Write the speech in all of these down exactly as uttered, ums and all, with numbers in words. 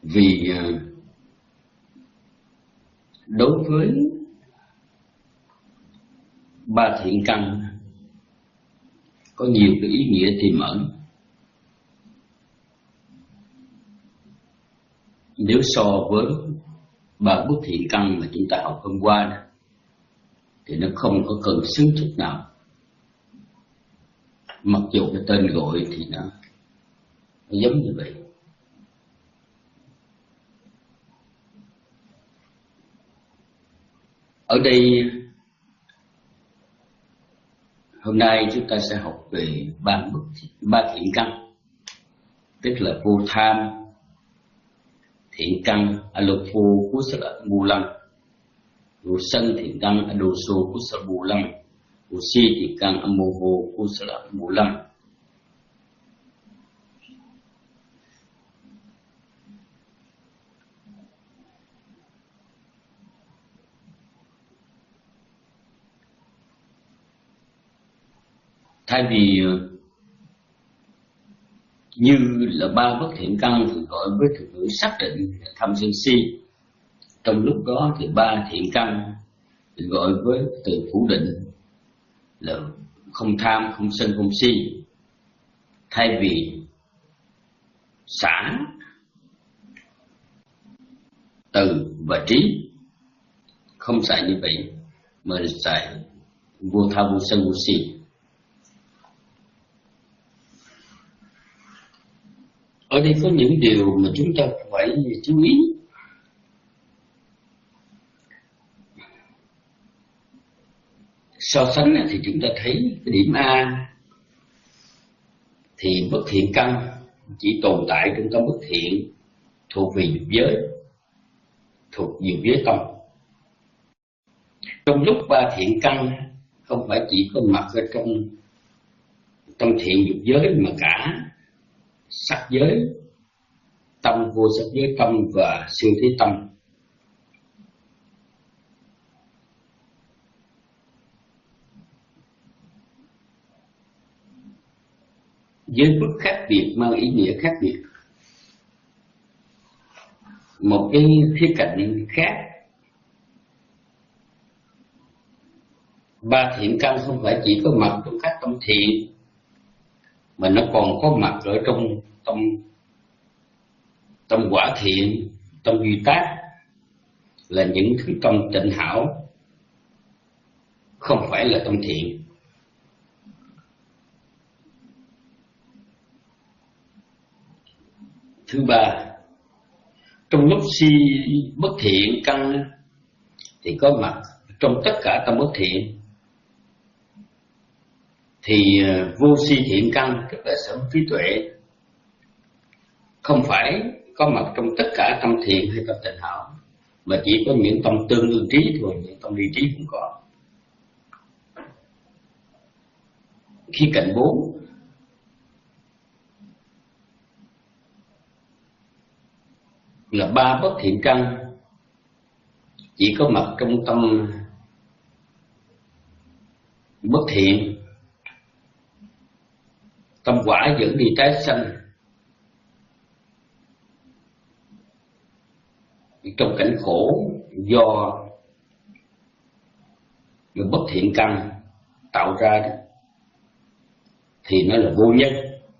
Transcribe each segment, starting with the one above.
Vì đối với ba thiện căn có nhiều cái ý nghĩa tiềm ẩn. Nếu so với ba bất thiện căn mà chúng ta học hôm qua đó, thì nó không có cần xứng chút nào. Mặc dù cái tên gọi thì nó, nó giống như vậy. Ở đây hôm nay chúng ta sẽ học về ba bất ba thiện căn, tức là vô tham, thiện căn Alopho Kusala Mulang, vô sân thiện căn Adoso Kusala Mulang, vô si thiện căn Amoho Kusala Mulang. Thay vì như là ba bất thiện căn thì gọi với thuật ngữ xác định tham sân si, trong lúc đó thì ba thiện căn thì gọi với từ phủ định là không tham, không sân, không si. Thay vì xả, từ và trí, không xài như vậy mà xài vô tham, vô sân, vô si. Ở đây có những điều mà chúng ta phải chú ý. So sánh thì chúng ta thấy cái điểm A thì bất thiện căn chỉ tồn tại trong tâm bất thiện thuộc về dục giới, thuộc dục giới tâm. Trong lúc ba thiện căn không phải chỉ có mặt ở trong tâm thiện dục giới mà cả sắc giới tâm, vô sắc giới tâm và siêu thế tâm. Với mức khác biệt mang ý nghĩa khác biệt. Một cái khía cạnh khác, ba thiện căn không phải chỉ có mặt trong các tâm thiện mà nó còn có mặt ở trong tâm tâm quả thiện, tâm duy tác, là những thứ tâm tịnh hảo, không phải là tâm thiện. Thứ ba, trong lúc si bất thiện căn thì có mặt trong tất cả tâm bất thiện, thì vô si thiện căn tức là sở trí tuệ không phải có mặt trong tất cả tâm thiện hay tâm tịnh hảo, mà chỉ có những tâm tương ương trí thôi, những tâm ly trí cũng có. Khía cạnh bốn, là ba bất thiện căn chỉ có mặt trong tâm bất thiện, tâm quả dẫn đi tái sanh, trong cảnh khổ do những bất thiện căn tạo ra đó, thì nó là vô nhân,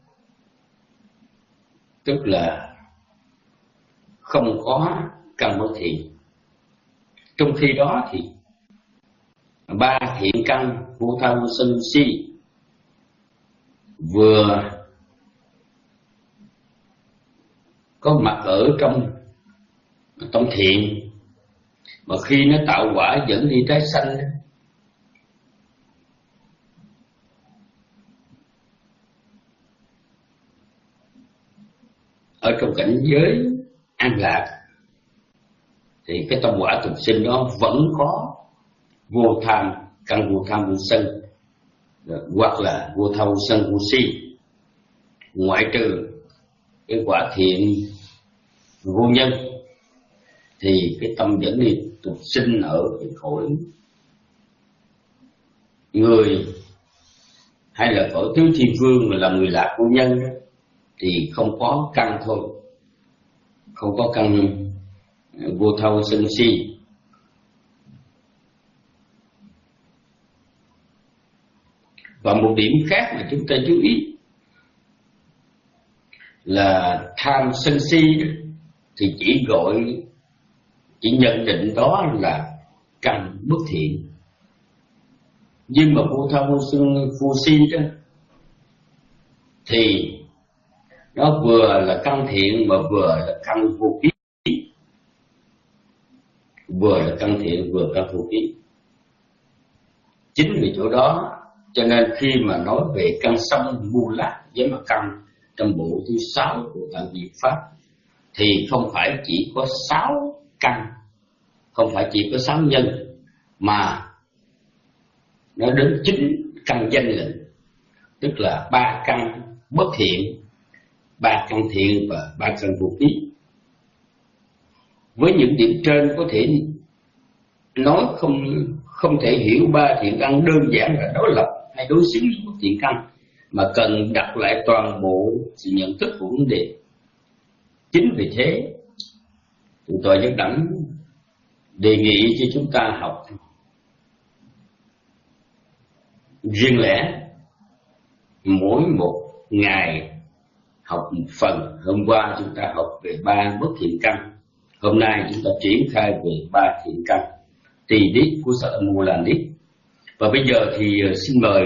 tức là không có căn bất thiện. Trong khi đó thì ba thiện căn vô tham, vô sân, vô si vừa có mặt ở trong tâm thiện, mà khi nó tạo quả dẫn đi tái sanh ở trong cảnh giới an lạc, thì cái tâm quả tục sinh đó vẫn có vô tham, căn vô tham vô sân, hoặc là vô tham vô sân vô si, ngoại trừ cái quả thiện vô nhân, thì cái tâm dẫn đi tục sinh ở cái cõi người hay là cõi tứ thiên vương mà là người lạc vô nhân thì không có căn thôi. không có căn vô thâu sân si. Và một điểm khác mà chúng ta chú ý là tham sân si thì chỉ gọi, chỉ nhận định đó là căn bất thiện. Nhưng mà vô thâu sân phu si đó thì nó vừa là căn thiện mà vừa là căn vô ký, vừa là căn thiện vừa căn vô ký. Chính vì chỗ đó cho nên khi mà nói về căn sông Mu Lát với mà căn trong bộ thứ sáu của Tạng Diệu Pháp thì không phải chỉ có sáu căn, không phải chỉ có sáu nhân, mà nó đến chín căn danh lệnh, tức là ba căn bất thiện, ba căn thiện và ba căn vô ký. Với những điểm trên có thể nói không không thể hiểu ba thiện căn đơn giản là đối lập hay đối xứng với bất thiện căn, mà cần đặt lại toàn bộ sự nhận thức của vấn đề. Chính vì thế, tôi nhất đẳng đề nghị cho chúng ta học riêng lẻ, mỗi một ngày học một phần. Hôm qua chúng ta học về ba bất thiện căn, hôm nay chúng ta triển khai về ba thiện căn tỳ đít của Sa Mù Là Đít. Và bây giờ thì xin mời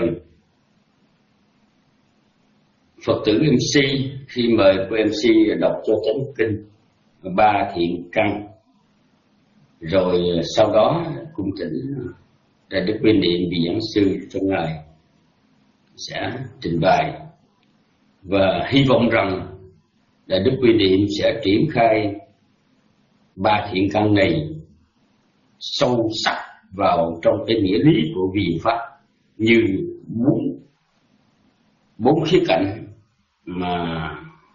Phật tử em xê, khi mời cô em xê đọc cho chánh kinh ba thiện căn, rồi sau đó cung thỉnh Đại Đức Viên Niệm vị giảng sư trong ngày sẽ trình bày, và hy vọng rằng Đại Đức Viên Niệm sẽ triển khai ba thiện căn này sâu sắc vào trong cái nghĩa lý của vị pháp, như bốn bốn khía cạnh mà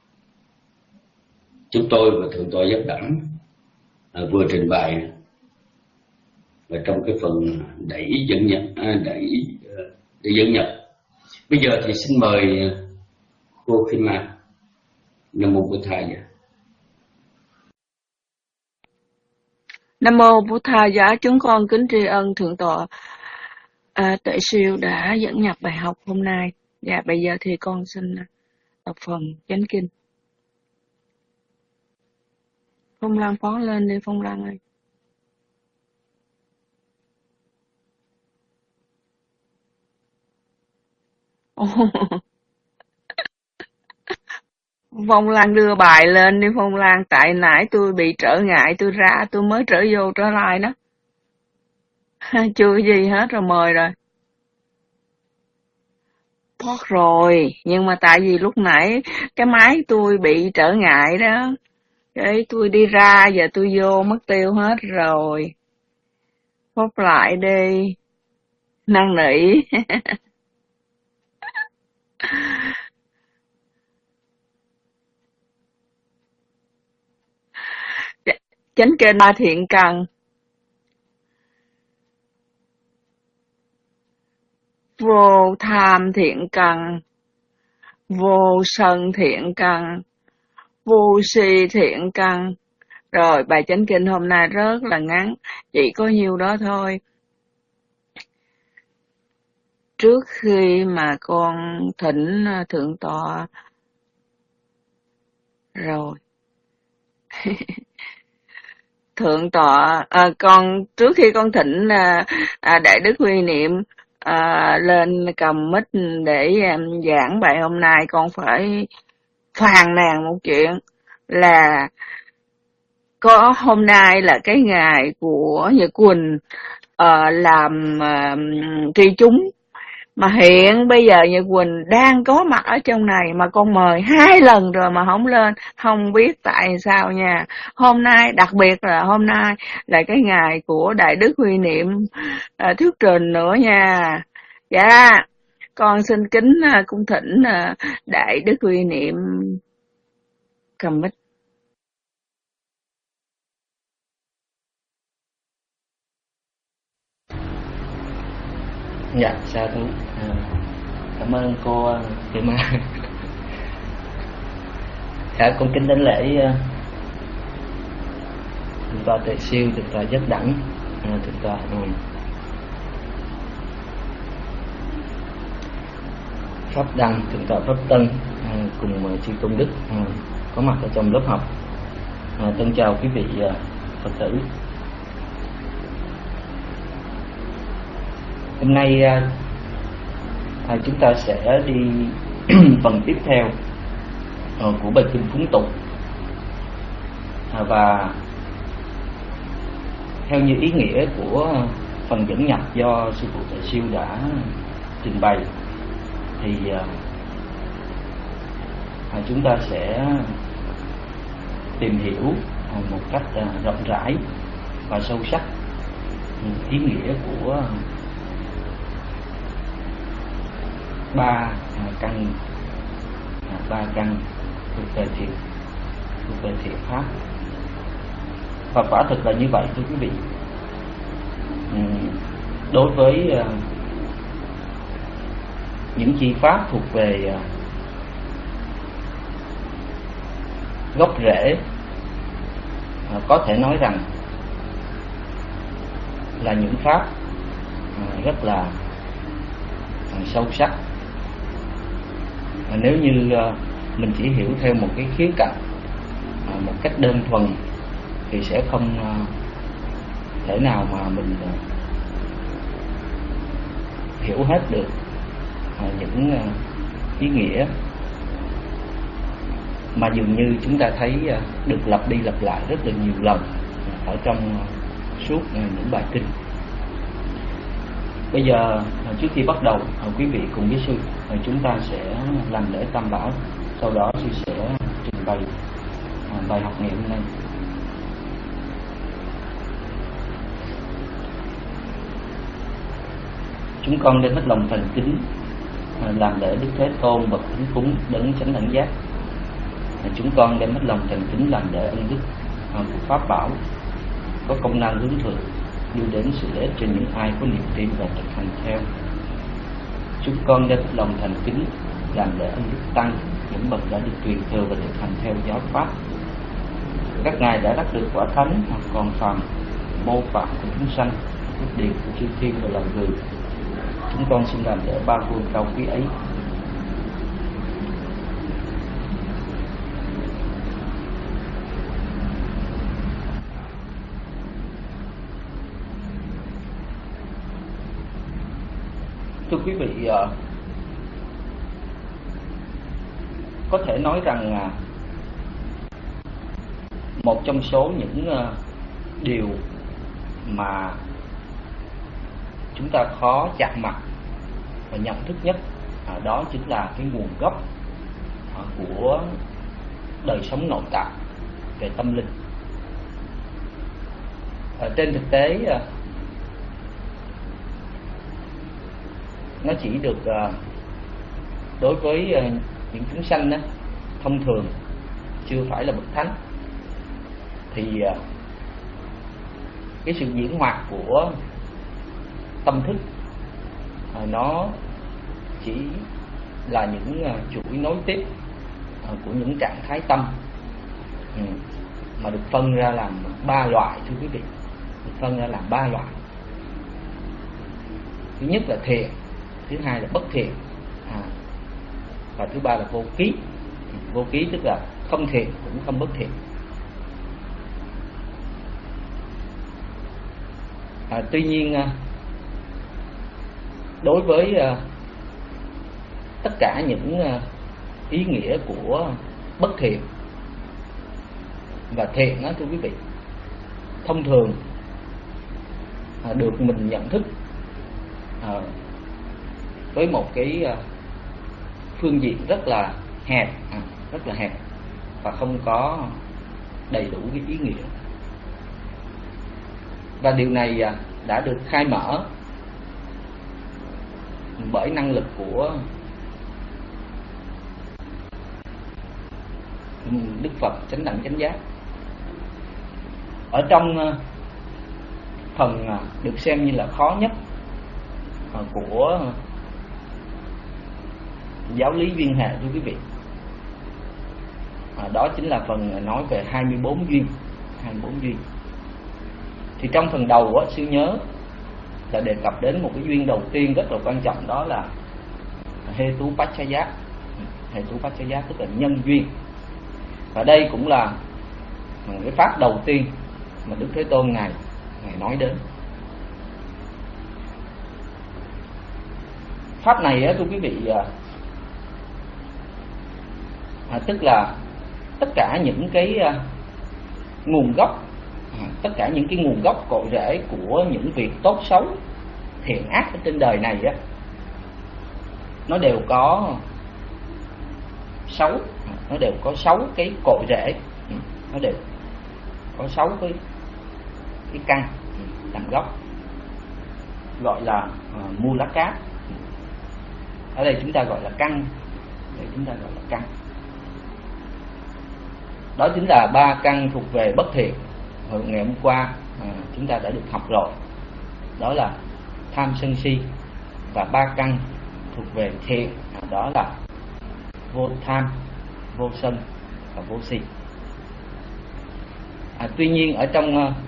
chúng tôi và Thượng tọa Giác Đẳng à, vừa trình bày và trong cái phần đẩy dẫn nhập à, đẩy để dẫn nhập. Bây giờ thì xin mời cô Kim Ma. Nam mô Bổn Thầy. Nam mô Bổn Thầy. Dạ, chúng con kính tri ân Thượng tọa à, Tuệ Siêu đã dẫn nhập bài học hôm nay. Dạ, bây giờ thì con xin đọc phần chánh kinh. Phong Lan phó lên đi Phong Lan ơi. Phong Lan đưa bài lên đi Phong Lan, tại nãy tôi bị trở ngại, tôi ra tôi mới trở vô trở lại đó. Chưa gì hết rồi, mời rồi. Thoát rồi, nhưng mà tại vì lúc nãy cái máy tôi bị trở ngại đó, cái tôi đi ra giờ tôi vô mất tiêu hết rồi. Phốt lại đi, năn nỉ. Chánh kinh ba thiện căn. Vô tham thiện căn, vô sân thiện căn, vô si thiện căn. Rồi bài chánh kinh hôm nay rất là ngắn, chỉ có nhiêu đó thôi. Trước khi mà con thỉnh Thượng tọa rồi Thượng tọa à, con trước khi con thỉnh à, à, Đại Đức Huy Niệm à, lên cầm mic để um, giảng bài hôm nay, con phải phàn nàn một chuyện là có hôm nay là cái ngày của Nhật Quỳnh uh, làm uh, tri chúng, mà hiện bây giờ Nhật Quỳnh đang có mặt ở trong này mà con mời hai lần rồi mà không lên, không biết tại sao nha. Hôm nay đặc biệt là hôm nay là cái ngày của Đại Đức Huy Niệm uh, thuyết trình nữa nha. Dạ, con xin kính uh, cung thỉnh uh, Đại Đức Huy Niệm cầm mic. Dạ, sa thú. À, cảm ơn cô Kim Ma. Dạ, con kính đảnh lễ Thượng tọa Tuệ Siêu, Thượng tọa Giác Đẳng, à, Thượng tọa ừ, Pháp Đăng, Thượng tọa Pháp Tân, à, cùng chư Tôn Đức à, có mặt ở trong lớp học. À, tân chào quý vị à, Phật tử. Hôm nay à, à, chúng ta sẽ đi phần tiếp theo à, của bài kinh Phúng Tục, à, và theo như ý nghĩa của phần dẫn nhập do sư phụ Tuệ Siêu đã trình bày thì à, chúng ta sẽ tìm hiểu một cách à, rộng rãi và sâu sắc ý nghĩa của ba à, căn à, ba căn thuộc về thiện thuộc về thiện pháp. Và quả thực là như vậy thưa quý vị. Đối với à, những chi pháp thuộc về à, gốc rễ, à, có thể nói rằng là những pháp à, rất là à, sâu sắc. À, nếu như à, mình chỉ hiểu theo một cái khía cạnh à, một cách đơn thuần thì sẽ không à, thể nào mà mình à, hiểu hết được à, những à, ý nghĩa mà dường như chúng ta thấy à, được lặp đi lặp lại rất là nhiều lần ở trong à, suốt à, những bài kinh. Bây giờ à, trước khi bắt đầu, à, quý vị cùng với sư à, chúng ta sẽ làm lễ tam bảo, sau đó sư sẽ trình bày à, bài học ngày hôm nay. Chúng con đem hết lòng thành kính à, làm lễ Đức Thế Tôn bậc thánh cúng đấng chánh đẳng giác. À, chúng con đem hết lòng thành kính làm lễ ân đức à, của pháp bảo có công năng hướng thượng, đưa đến sự lợi ích cho những ai có niềm tin và thực hành theo. Chúng con đem hết lòng thành kính làm lễ ân đức tăng, những bậc đã được truyền thừa và thực hành theo giáo pháp. Các ngài đã đắc được quả thánh hoặc còn phàm mô phạm của chúng sanh, phước điền của chư thiên và loài người. Chúng con xin làm lễ ba vương cao quý ấy. Thưa quý vị, có thể nói rằng một trong số những điều mà chúng ta khó chạm mặt và nhận thức nhất, đó chính là cái nguồn gốc của đời sống nội tại về tâm linh. Trên thực tế, nó chỉ được đối với những chúng sanh đó, thông thường chưa phải là bậc thánh, thì cái sự diễn hoạt của tâm thức nó chỉ là những chuỗi nối tiếp của những trạng thái tâm mà được phân ra làm ba loại. Thưa quý vị, được phân ra làm ba loại. Thứ nhất là thiện, thứ hai là bất thiện, à, và thứ ba là vô ký. Vô ký tức là không thiện cũng không bất thiện. À, tuy nhiên đối với uh, tất cả những uh, ý nghĩa của bất thiện và thiện đó, thưa quý vị, thông thường uh, được mình nhận thức uh, với một cái uh, phương diện rất là hẹp, uh, rất là hẹp và không có đầy đủ cái ý nghĩa. Và điều này uh, đã được khai mở bởi năng lực của Đức Phật chánh đẳng chánh giác. Ở trong phần được xem như là khó nhất của giáo lý Viên Hệ, thưa quý vị, đó chính là phần nói về hai mươi bốn duyên. hai mươi bốn duyên Thì trong phần đầu á, sư nhớ là đề cập đến một cái duyên đầu tiên rất là quan trọng, đó là Hetu Paccaya. Hetu Paccaya tức là nhân duyên. Và đây cũng là cái pháp đầu tiên mà Đức Thế Tôn ngài ngài nói đến. Pháp này á, thưa quý vị, à, tức là tất cả những cái à, nguồn gốc, à, tất cả những cái nguồn gốc cội rễ của những việc tốt xấu, thiện ác ở trên đời này á, nó đều có sáu, nó đều có sáu cái cội rễ, nó đều có sáu cái cái căn làm gốc, gọi là uh, mu lá cát. Ở đây chúng ta gọi là căn, đây chúng ta gọi là căn. Đó chính là ba căn thuộc về bất thiện. Hồi ngày hôm qua à, chúng ta đã được học rồi. Đó là tham sân si. Và ba căn thuộc về thiện, à, đó là vô tham, vô sân và vô si. À, tuy nhiên ở trong uh,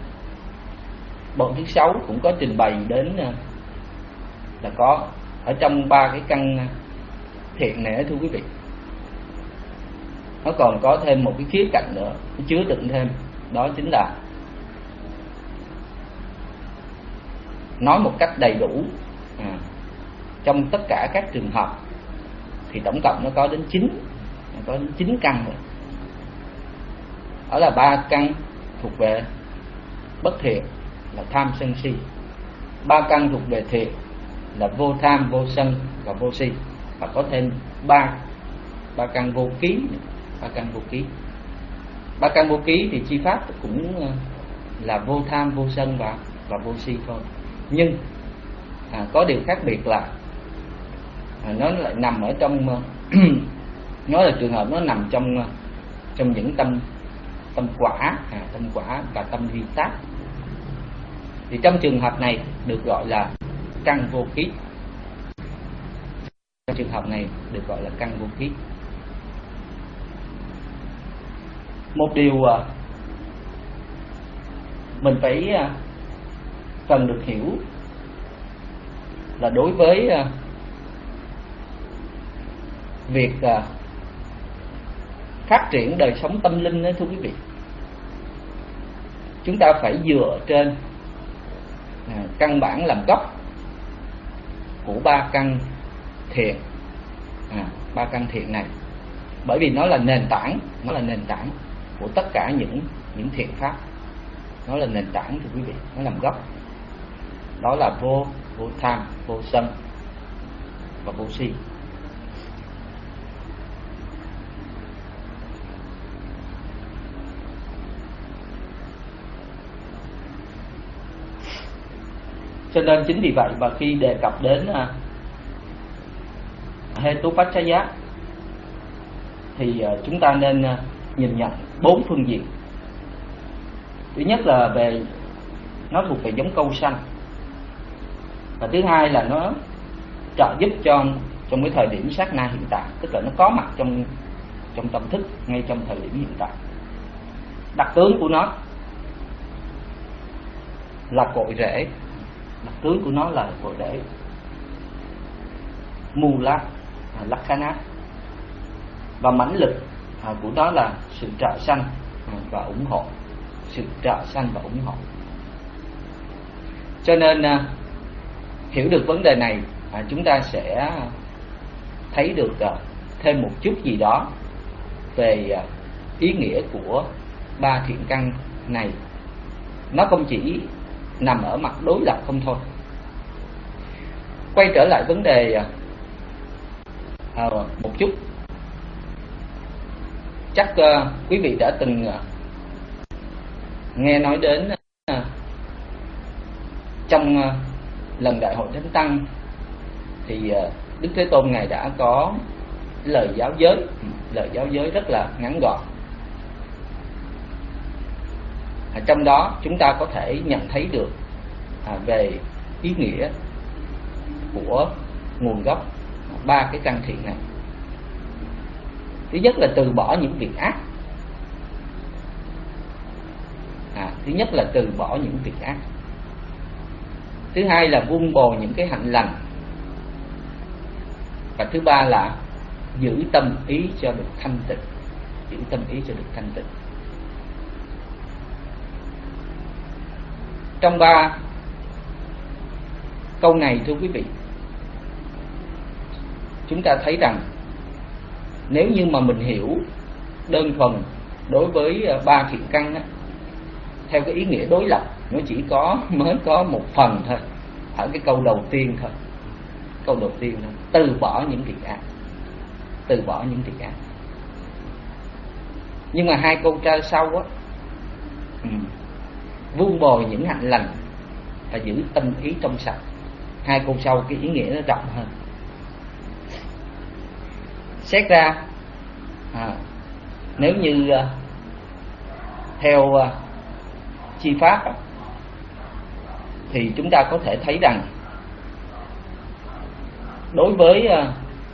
bộ thứ sáu cũng có trình bày đến uh, là có ở trong ba cái căn thiện này, thưa quý vị, nó còn có thêm một cái khía cạnh nữa, nó chứa đựng thêm, đó chính là nói một cách đầy đủ à, trong tất cả các trường hợp thì tổng cộng nó có đến chín, nó có đến chín căn rồi. Đó là ba căn thuộc về bất thiện là tham sân si, ba căn thuộc về thiện là vô tham, vô sân và vô si, và có thêm ba ba căn vô ký, ba căn vô ký. Ba căn vô ký thì chi pháp cũng là vô tham, vô sân và và vô si thôi. Nhưng à, có điều khác biệt là à, nó lại nằm ở trong nó là trường hợp nó nằm trong trong những tâm tâm quả, à, tâm quả và tâm vi tác. Thì trong trường hợp này được gọi là căn vô ký. Trong trường hợp này được gọi là căn vô ký. Một điều mình phải cần được hiểu là đối với việc phát triển đời sống tâm linh đó, thưa quý vị, chúng ta phải dựa trên à, căn bản làm gốc của ba căn thiện, à, ba căn thiện này, bởi vì nó là nền tảng, nó là nền tảng của tất cả những những thiện pháp, nó là nền tảng, thưa quý vị, nó làm gốc. Đó là vô vô tham, vô sân và vô si. Cho nên chính vì vậy mà khi đề cập đến uh, Hetu Paccaya thì uh, chúng ta nên uh, nhìn nhận bốn phương diện. Thứ nhất là về nó thuộc về giống câu sanh, và thứ hai là nó trợ giúp cho trong cái thời điểm sát na hiện tại, tức là nó có mặt trong trong tâm thức ngay trong thời điểm hiện tại. Đặc tướng của nó là cội rễ, đặc tướng của nó là cội rễ Mula Lakkhana, và mãnh lực à, của nó là sự trợ sanh à, và ủng hộ, sự trợ sanh và ủng hộ. Cho nên à, hiểu được vấn đề này, à, chúng ta sẽ thấy được à, thêm một chút gì đó về à, ý nghĩa của ba thiện căn này. Nó không chỉ nằm ở mặt đối lập không thôi. Quay trở lại vấn đề à, một chút, chắc uh, quý vị đã từng uh, nghe nói đến uh, trong uh, lần Đại hội Thánh Tăng thì uh, Đức Thế Tôn ngài đã có lời giáo giới, lời giáo giới rất là ngắn gọn. À, trong đó chúng ta có thể nhận thấy được à, về ý nghĩa của nguồn gốc ba cái căn thiện này. Thứ nhất là từ bỏ những việc ác. À, thứ Thứ nhất là từ bỏ những việc ác. Thứ hai là vun bồi những cái hạnh lành. Và thứ ba là giữ tâm ý cho được thanh tịnh. Giữ tâm ý cho được thanh tịnh. Trong ba câu này thưa quý vị, chúng ta thấy rằng nếu như mà mình hiểu đơn thuần đối với ba thiện căn á, theo cái ý nghĩa đối lập, nó chỉ có mới có một phần thôi, ở cái câu đầu tiên thôi. Câu đầu tiên thôi, từ bỏ những việc ác. Từ bỏ những việc ác. Nhưng mà hai câu tra sau á, ừ, vun bồi những hạnh lành và giữ tâm ý trong sạch. Hai câu sau cái ý nghĩa nó rộng hơn. Xét ra à, nếu như uh, theo uh, chi pháp uh, thì chúng ta có thể thấy rằng đối với uh,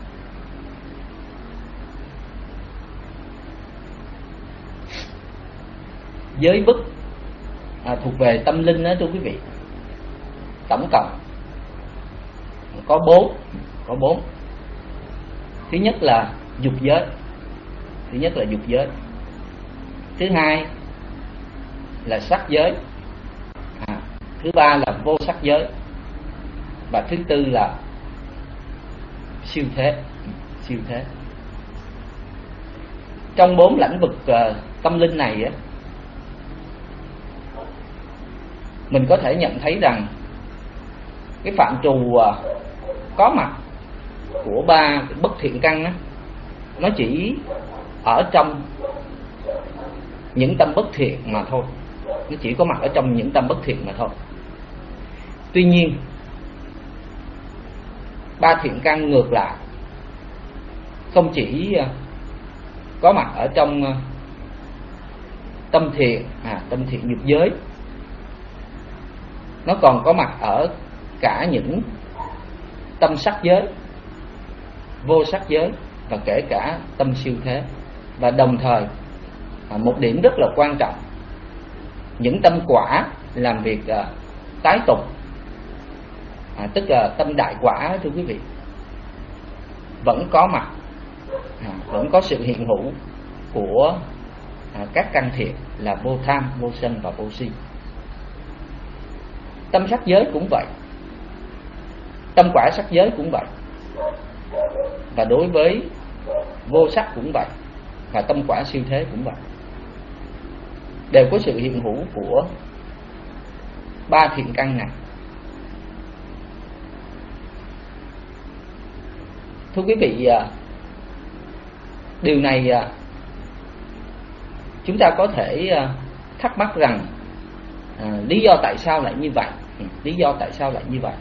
giới bức à, thuộc về tâm linh đó thưa quý vị, tổng cộng có bốn có bốn thứ nhất là dục giới. Thứ nhất là dục giới. Thứ hai là sắc giới. à, Thứ ba là vô sắc giới. Và thứ tư là siêu thế. Siêu thế. Trong bốn lĩnh vực uh, tâm linh này á, mình có thể nhận thấy rằng cái phạm trù uh, có mặt của ba bất thiện căn á, nó chỉ ở trong những tâm bất thiện mà thôi. Nó chỉ có mặt ở trong những tâm bất thiện mà thôi. Tuy nhiên ba thiện căn ngược lại không chỉ có mặt ở trong tâm thiện, à, tâm thiện dục giới, nó còn có mặt ở cả những tâm sắc giới, vô sắc giới và kể cả tâm siêu thế. Và đồng thời à, một điểm rất là quan trọng, những tâm quả làm việc à, tái tục, à, tức là tâm đại quả thưa quý vị, vẫn có mặt, à, vẫn có sự hiện hữu của à, các căn thiện là vô tham, vô sân và vô si. Tâm sắc giới cũng vậy, tâm quả sắc giới cũng vậy, và đối với vô sắc cũng vậy, và tâm quả siêu thế cũng vậy, đều có sự hiện hữu của ba thiện căn này. Thưa quý vị, điều này chúng ta có thể thắc mắc rằng à, lý do tại sao lại như vậy? Lý do tại sao lại như vậy?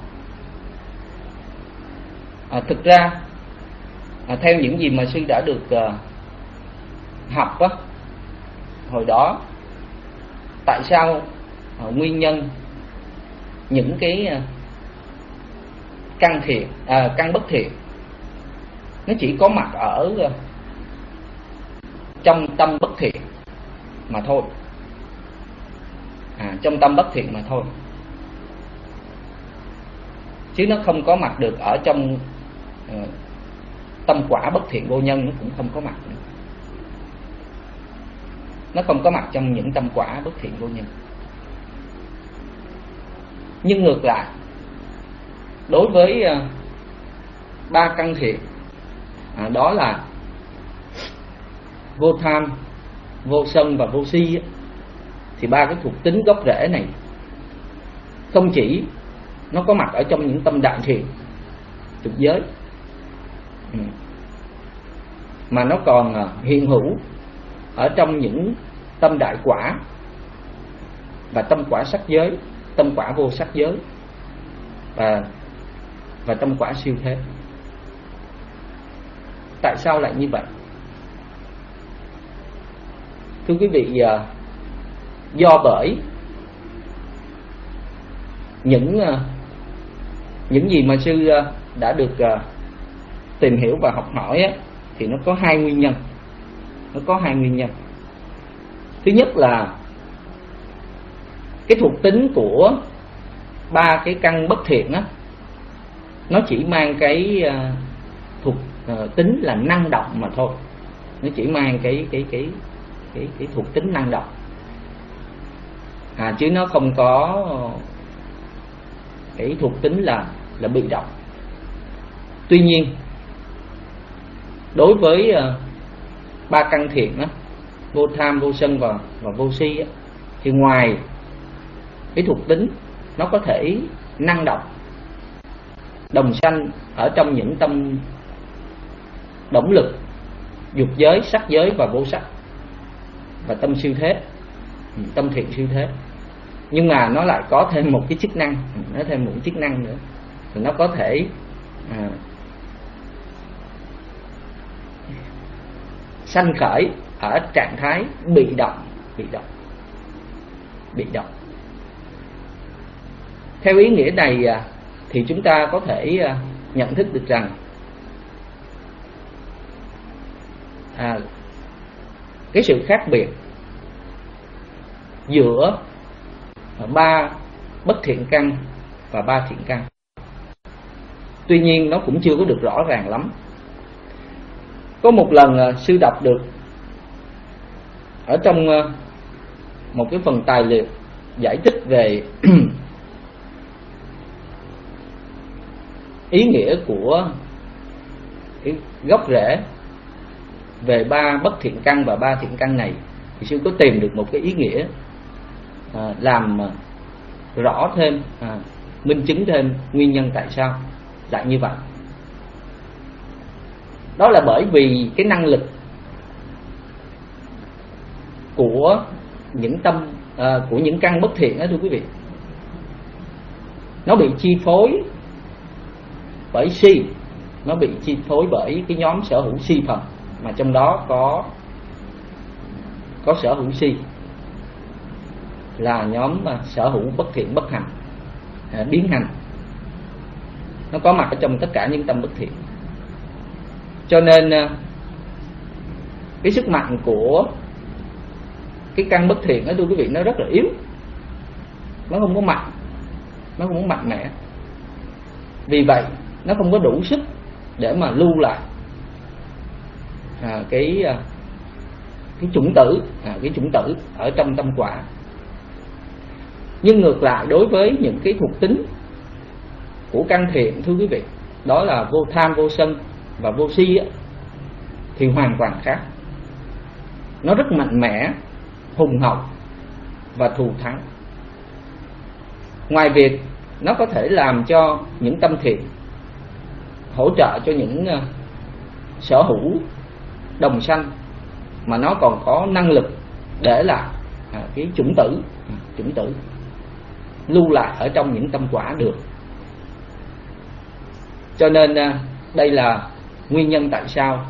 À, thực ra à, theo những gì mà sư đã được à, học á, hồi đó, tại sao à, nguyên nhân những cái à, căn thiện, à, căn bất thiện nó chỉ có mặt ở à, trong tâm bất thiện mà thôi, à, trong tâm bất thiện mà thôi, chứ nó không có mặt được ở trong uh, tâm quả bất thiện vô nhân. Nó cũng không có mặt nữa. Nó không có mặt trong những tâm quả bất thiện vô nhân. Nhưng ngược lại, đối với uh, ba căn thiện, à, đó là vô tham, vô sân và vô si á, thì ba cái thuộc tính gốc rễ này không chỉ nó có mặt ở trong những tâm đại thiện, dục giới, ừ, mà nó còn hiện hữu ở trong những tâm đại quả và tâm quả sắc giới, tâm quả vô sắc giới và và tâm quả siêu thế. Tại sao lại như vậy? Thưa quý vị, do bởi những những gì mà sư đã được tìm hiểu và học hỏi á, thì nó có hai nguyên nhân. Nó có hai nguyên nhân. Thứ nhất là cái thuộc tính của ba cái căn bất thiện á, nó chỉ mang cái uh, thuộc uh, tính là năng động mà thôi. Nó chỉ mang cái cái cái cái cái thuộc tính năng động, à, chứ nó không có cái thuộc tính là là bị động. Tuy nhiên đối với uh, ba căn thiện á, vô tham, vô sân và và vô si á, thì ngoài cái thuộc tính nó có thể năng động, đồng sanh ở trong những tâm động lực dục giới, sắc giới và vô sắc, và tâm siêu thế, tâm thiện siêu thế. Nhưng mà nó lại có thêm một cái chức năng, nó thêm một cái chức năng nữa, thì nó có thể à, sanh khởi ở trạng thái bị động, bị động, bị động. Theo ý nghĩa này thì chúng ta có thể nhận thức được rằng à, cái sự khác biệt giữa ba bất thiện căn và ba thiện căn, tuy nhiên nó cũng chưa có được rõ ràng lắm. Có một lần sư đọc được ở trong một cái phần tài liệu giải thích về ý nghĩa của cái gốc rễ về ba bất thiện căn và ba thiện căn này, thì sư có tìm được một cái ý nghĩa à, làm rõ thêm, à, minh chứng thêm nguyên nhân tại sao lại như vậy. Đó là bởi vì cái năng lực của những tâm à, của những căn bất thiện đó thưa quý vị, nó bị chi phối bởi si, nó bị chi phối bởi cái nhóm sở hữu si phần, mà trong đó có có sở hữu si là nhóm sở hữu bất thiện bất hành, à, biến hành, nó có mặt ở trong tất cả những tâm bất thiện. Cho nên cái sức mạnh của cái căn bất thiện đó thưa quý vị, nó rất là yếu, nó không có mạnh, nó không có mạnh mẽ. Vì vậy nó không có đủ sức để mà lưu lại à, cái cái chủng tử, à, cái chủng tử ở trong tâm quả. Nhưng ngược lại, đối với những cái thuộc tính của căn thiện thưa quý vị, đó là vô tham, vô sân và vô si á, thì hoàn toàn khác. Nó rất mạnh mẽ, hùng hậu và thù thắng. Ngoài việc nó có thể làm cho những tâm thiện hỗ trợ cho những uh, sở hữu đồng sanh, mà nó còn có năng lực để lại à, cái chủng tử, chủng tử lưu lại ở trong những tâm quả được. Cho nên uh, đây là nguyên nhân tại sao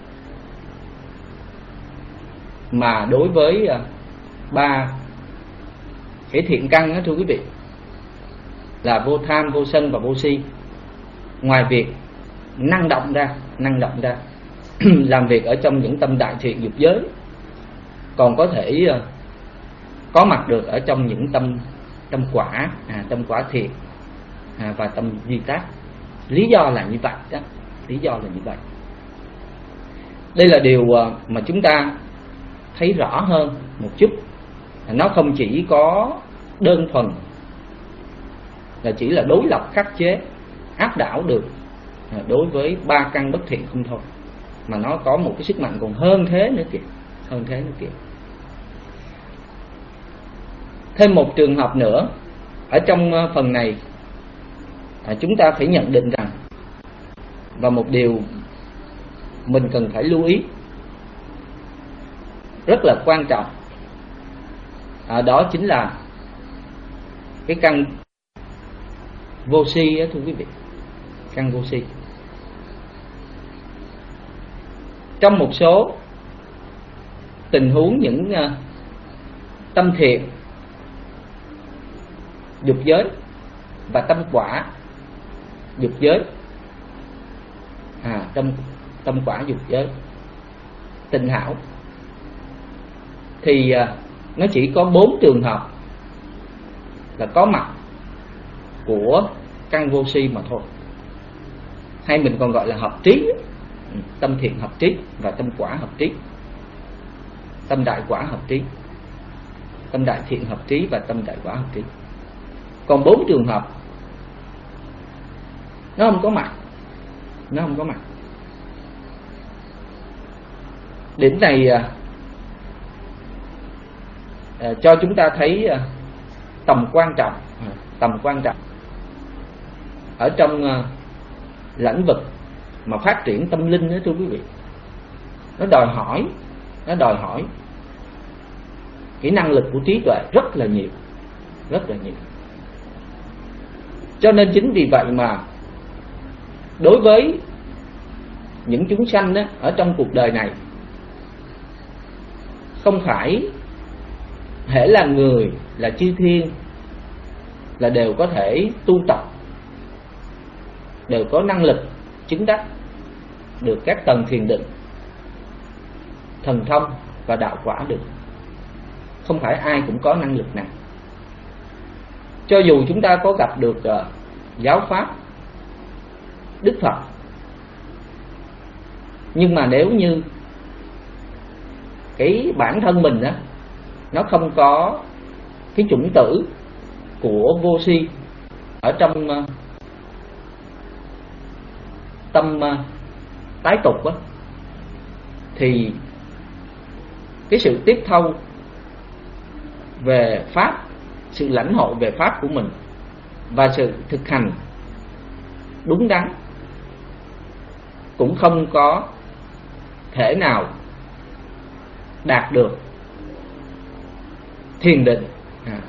mà đối với uh, ba cái thiện căn đó thưa quý vị, là vô tham, vô sân và vô si, ngoài việc năng động ra, năng động ra làm việc ở trong những tâm đại thiện dục giới, còn có thể uh, có mặt được ở trong những tâm tâm quả, à, tâm quả thiện à, và tâm duy tác. Lý do là như vậy đó, lý do là như vậy. Đây là điều uh, mà chúng ta thấy rõ hơn một chút. Nó không chỉ có đơn thuần là chỉ là đối lập, khắc chế, áp đảo được đối với ba căn bất thiện không thôi, mà nó có một cái sức mạnh còn hơn thế nữa kìa, hơn thế nữa kìa. Thêm một trường hợp nữa ở trong phần này, à, chúng ta phải nhận định rằng, và một điều mình cần phải lưu ý rất là quan trọng, à, đó chính là cái căn vô si đó thưa quý vị, căn vô si. Trong một số tình huống những uh, tâm thiện dục giới và tâm quả dục giới, à, tâm tâm quả dục giới tình hảo, thì uh, nó chỉ có bốn trường hợp là có mặt của căn vô si mà thôi, hay mình còn gọi là hợp trí, tâm thiện hợp trí và tâm quả hợp trí, tâm đại quả hợp trí, tâm đại thiện hợp trí và tâm đại quả hợp trí. Còn bốn trường hợp nó không có mặt, nó không có mặt. Điểm này à, à, cho chúng ta thấy à, tầm quan trọng, à, tầm quan trọng ở trong à, lĩnh vực mà phát triển tâm linh đó thưa quý vị. Nó đòi hỏi, nó đòi hỏi cái năng lực của trí tuệ rất là nhiều, rất là nhiều. Cho nên chính vì vậy mà đối với những chúng sanh đó, ở trong cuộc đời này, không phải hễ là người, là chư thiên là đều có thể tu tập, đều có năng lực chứng đắc được các tầng thiền định, thần thông và đạo quả được. Không phải ai cũng có năng lực này. Cho dù chúng ta có gặp được uh, giáo pháp Đức Phật, nhưng mà nếu như cái bản thân mình đó, nó không có cái chủng tử của vô si ở trong uh, tâm uh, tái tục đó, thì cái sự tiếp thâu về pháp, sự lãnh hội về pháp của mình và sự thực hành đúng đắn cũng không có thể nào đạt được thiền định, à,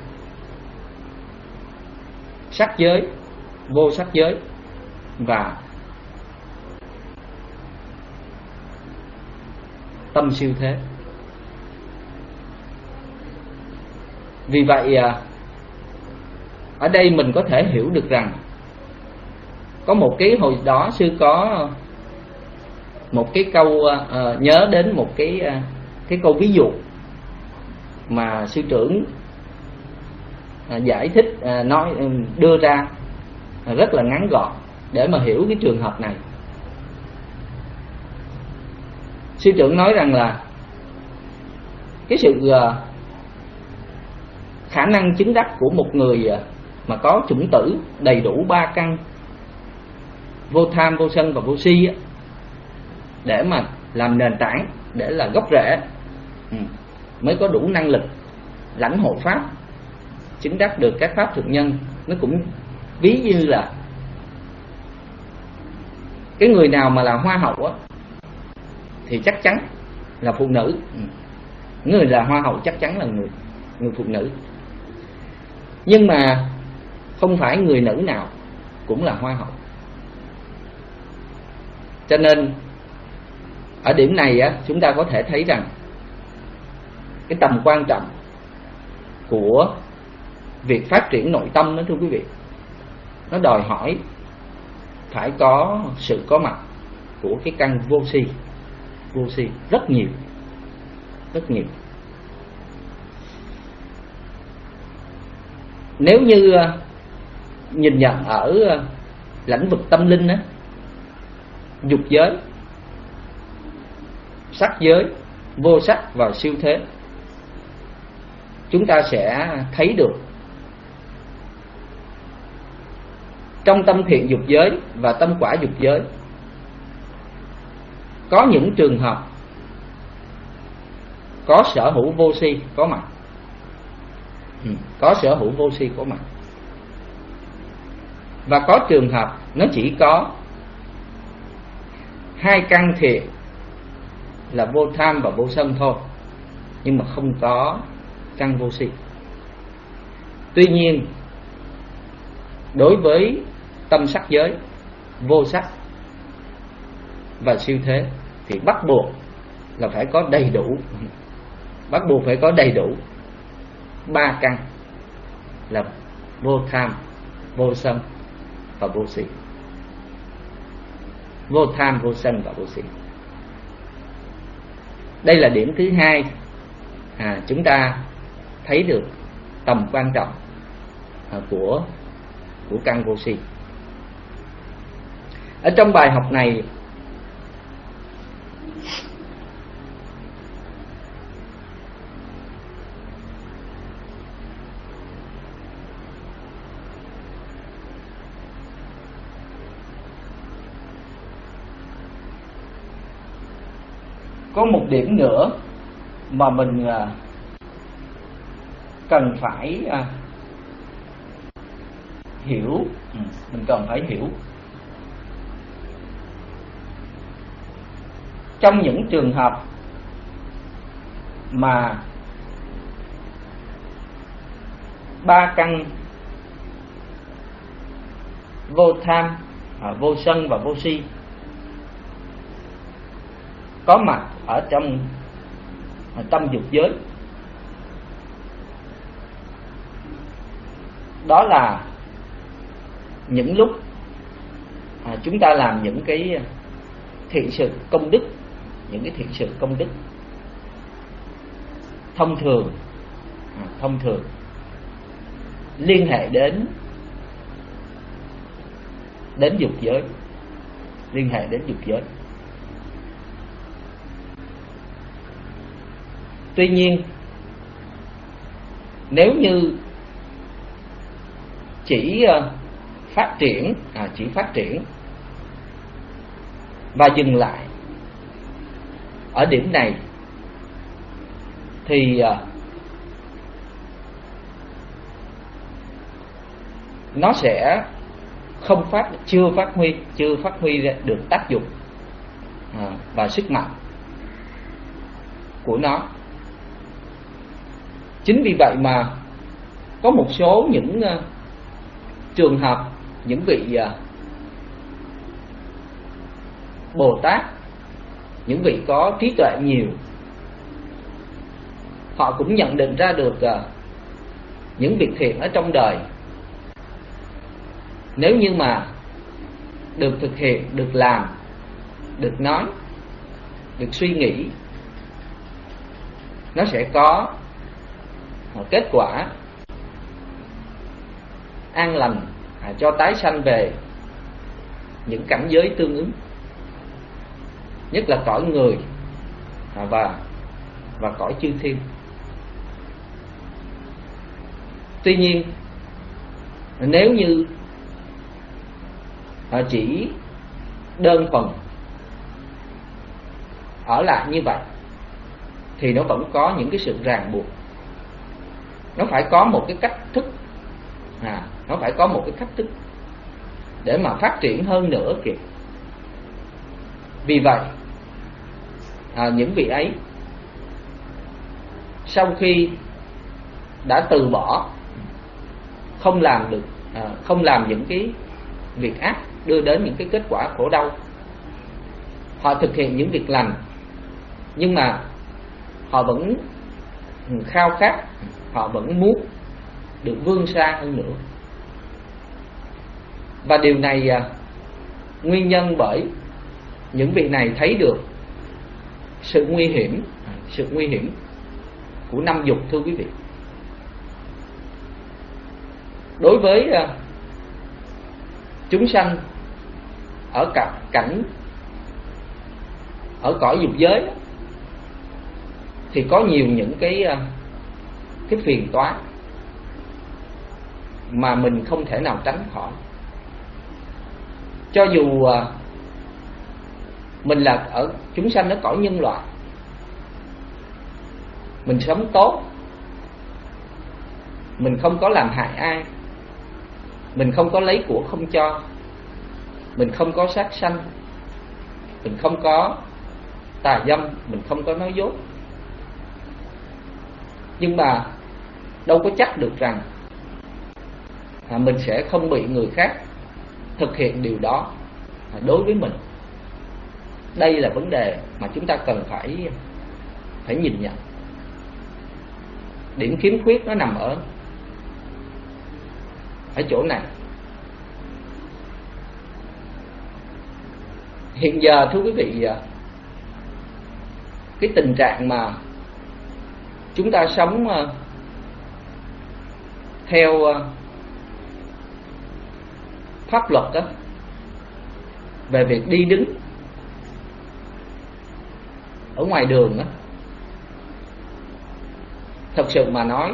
sắc giới, vô sắc giới và tâm siêu thế. Vì vậy ở đây mình có thể hiểu được rằng có một cái hồi đó sư có một cái câu uh, nhớ đến một cái uh, cái câu ví dụ mà sư trưởng uh, giải thích uh, nói uh, đưa ra uh, rất là ngắn gọn để mà hiểu cái trường hợp này. Sư trưởng nói rằng là cái sự uh, khả năng chứng đắc của một người mà có chủng tử đầy đủ ba căn vô tham, vô sân và vô si á, để mà làm nền tảng, để là gốc rễ, ừ, mới có đủ năng lực lãnh hội pháp, chứng đắc được các pháp thượng nhân. Nó cũng ví như là cái người nào mà là hoa hậu á, thì chắc chắn là phụ nữ. ừ. Người là hoa hậu chắc chắn là người người phụ nữ. Nhưng mà không phải người nữ nào cũng là hoa hậu. Cho nên ở điểm này á, chúng ta có thể thấy rằng cái tầm quan trọng của việc phát triển nội tâm đó thưa quý vị, nó đòi hỏi phải có sự có mặt của cái căn vô si, vô si rất nhiều, rất nhiều. Nếu như nhìn nhận ở lĩnh vực tâm linh á, dục giới, sắc giới, vô sắc và siêu thế, chúng ta sẽ thấy được trong tâm thiện dục giới và tâm quả dục giới có những trường hợp có sở hữu vô si có mặt. Ừ, có sở hữu vô si có mặt. Và có trường hợp nó chỉ có hai căn thiện là vô tham và vô sân thôi, nhưng mà không có căn vô si. Tuy nhiên đối với tâm sắc giới, vô sắc và siêu thế thì bắt buộc là phải có đầy đủ, bắt buộc phải có đầy đủ ba căn là vô tham, vô sân và vô si. Vô tham, vô sân và vô si. Đây là điểm thứ hai, à, chúng ta thấy được tầm quan trọng của của căn vô si. Ở trong bài học này, có một điểm nữa mà mình cần phải hiểu, mình cần phải hiểu. Trong những trường hợp mà ba căn vô tham, vô sân và vô si có mặt ở trong tâm dục giới, đó là những lúc à, chúng ta làm những cái thiện sự công đức, những cái thiện sự công đức thông thường, à, thông thường liên hệ đến đến dục giới, liên hệ đến dục giới. Tuy nhiên, nếu như chỉ phát triển, à, chỉ phát triển và dừng lại ở điểm này thì nó sẽ không phát, chưa phát huy, chưa phát huy được tác dụng à, và sức mạnh của nó. Chính vì vậy mà có một số những uh, trường hợp, những vị uh, Bồ Tát, những vị có trí tuệ nhiều, họ cũng nhận định ra được uh, những việc thiện ở trong đời, nếu như mà được thực hiện, được làm, được nói, được suy nghĩ, nó sẽ có một kết quả an lành, à, cho tái sanh về những cảnh giới tương ứng, nhất là cõi người à, và và cõi chư thiên. Tuy nhiên, nếu như à, chỉ đơn thuần ở lại như vậy thì nó vẫn có những cái sự ràng buộc. Nó phải có một cái cách thức, à, nó phải có một cái cách thức để mà phát triển hơn nữa kìa. Vì vậy, à, những vị ấy sau khi đã từ bỏ, không làm được, à, không làm những cái việc ác đưa đến những cái kết quả khổ đau, họ thực hiện những việc lành, nhưng mà họ vẫn khao khát, họ vẫn muốn được vươn xa hơn nữa. Và điều này à, nguyên nhân bởi những vị này thấy được sự nguy hiểm, sự nguy hiểm của năm dục, thưa quý vị. Đối với à, chúng sanh ở cạnh cảnh ở cõi dục giới thì có nhiều những cái cái phiền toái mà mình không thể nào tránh khỏi. Cho dù mình là ở chúng sanh ở cõi nhân loại, mình sống tốt, mình không có làm hại ai, mình không có lấy của không cho, mình không có sát sanh, mình không có tà dâm, mình không có nói dối, nhưng mà đâu có chắc được rằng à, mình sẽ không bị người khác thực hiện điều đó à, đối với mình. Đây là vấn đề mà chúng ta cần phải phải nhìn nhận. Điểm khiếm khuyết nó nằm ở ở chỗ này. Hiện giờ thưa quý vị, cái tình trạng mà chúng ta sống theo pháp luật đó, về việc đi đứng ở ngoài đường đó, thật sự mà nói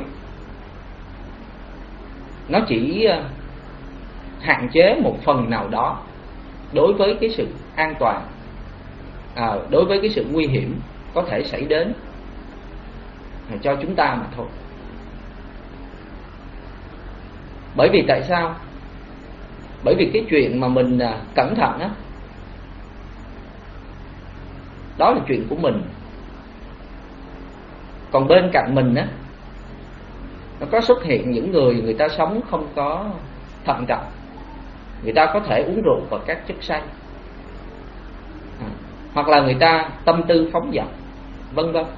nó chỉ hạn chế một phần nào đó đối với cái sự an toàn, à, đối với cái sự nguy hiểm có thể xảy đến cho chúng ta mà thôi. Bởi vì tại sao? Bởi vì cái chuyện mà mình à, cẩn thận á, đó là chuyện của mình. Còn bên cạnh mình á, nó có xuất hiện những người người ta sống không có thận trọng, người ta có thể uống rượu và các chất say, à, hoặc là người ta tâm tư phóng dật, vân vân.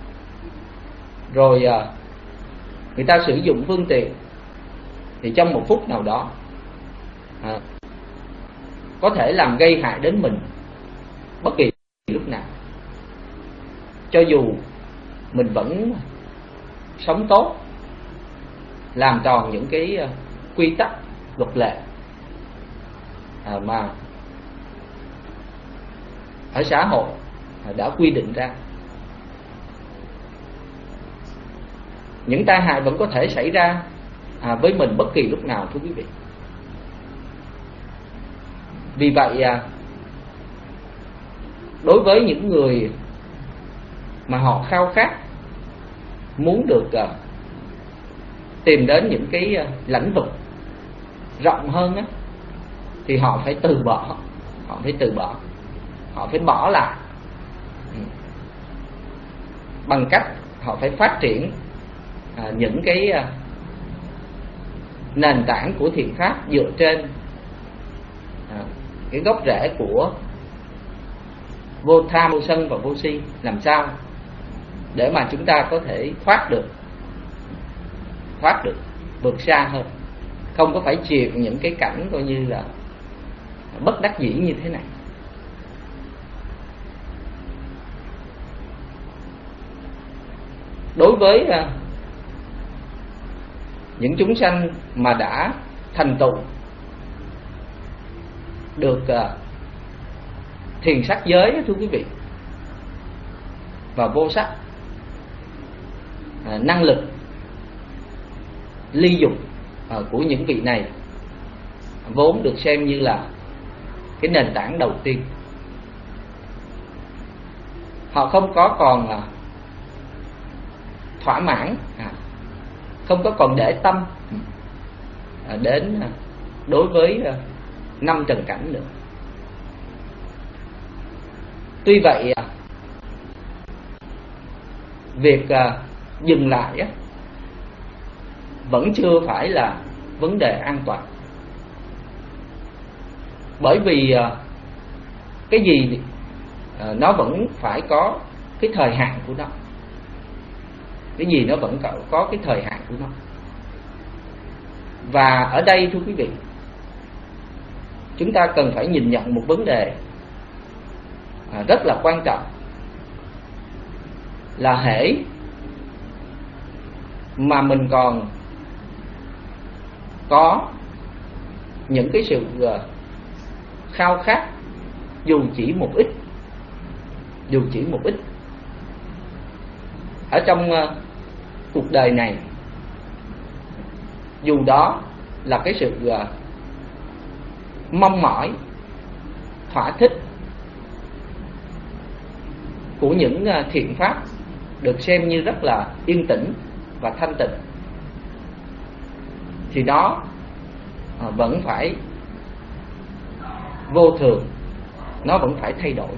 Rồi à, người ta sử dụng phương tiện thì trong một phút nào đó à, có thể làm gây hại đến mình bất kỳ lúc nào, cho dù mình vẫn sống tốt, làm tròn những cái uh, quy tắc luật lệ à, mà ở xã hội à, đã quy định ra. Những tai hại vẫn có thể xảy ra à, với mình bất kỳ lúc nào, thưa quý vị. Vì vậy à, đối với những người mà họ khao khát muốn được uh, tìm đến những cái uh, lãnh vực rộng hơn á, thì họ phải từ bỏ, họ phải từ bỏ, họ phải bỏ lại ừ. bằng cách họ phải phát triển uh, những cái uh, nền tảng của thiện pháp dựa trên uh, cái gốc rễ của vô tham, vô sân và vô si, làm sao để mà chúng ta có thể thoát được, thoát được, vượt xa hơn, không có phải chịu những cái cảnh coi như là bất đắc dĩ như thế này. Đối với uh, những chúng sanh mà đã thành tựu được uh, thiền sắc giới, thưa quý vị, và vô sắc, à, năng lực ly dục à, của những vị này vốn được xem như là cái nền tảng đầu tiên. Họ không có còn à, thỏa mãn, à, không có còn để tâm à, đến à, đối với à, năm trần cảnh nữa. Tuy vậy à, việc à, dừng lại á, vẫn chưa phải là vấn đề an toàn. Bởi vì à, cái gì à, nó vẫn phải có cái thời hạn của nó. Cái gì nó vẫn có, có cái thời hạn của nó. Và ở đây thưa quý vị, chúng ta cần phải nhìn nhận một vấn đề à, rất là quan trọng, là hễ mà mình còn có những cái sự khao khát dù chỉ một ít, dù chỉ một ít ở trong uh, cuộc đời này, dù đó là cái sự uh, mong mỏi, thỏa thích của những uh, thiện pháp được xem như rất là yên tĩnh và thanh tịnh, thì đó uh, vẫn phải vô thường, nó vẫn phải thay đổi.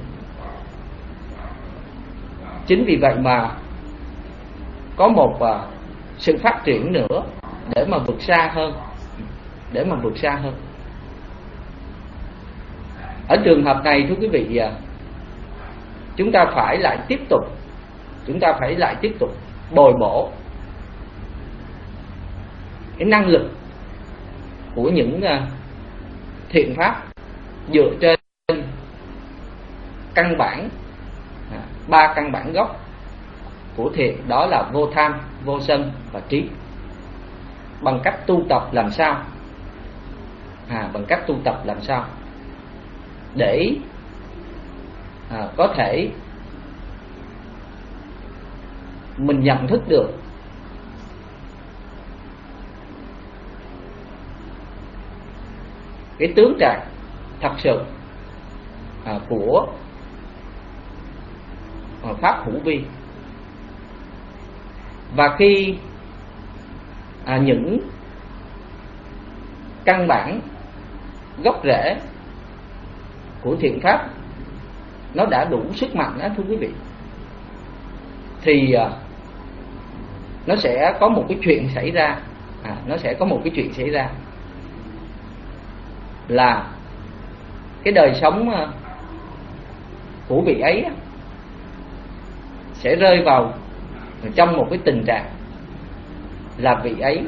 Chính vì vậy mà có một uh, sự phát triển nữa để mà vượt xa hơn, để mà vượt xa hơn. Ở trường hợp này thưa quý vị, uh, chúng ta phải lại tiếp tục, chúng ta phải lại tiếp tục bồi bổ cái năng lực của những uh, thiện pháp dựa trên căn bản, à, ba căn bản gốc của thiện, đó là vô tham, vô sân và trí, bằng cách tu tập làm sao à, bằng cách tu tập làm sao để à, có thể mình nhận thức được cái tướng trạng thật sự à, của à, pháp hữu vi. Và khi à, những căn bản gốc rễ của thiện pháp nó đã đủ sức mạnh đó, thưa quý vị, thì à, nó sẽ có một cái chuyện xảy ra à, nó sẽ có một cái chuyện xảy ra là cái đời sống à, của vị ấy sẽ rơi vào trong một cái tình trạng là vị ấy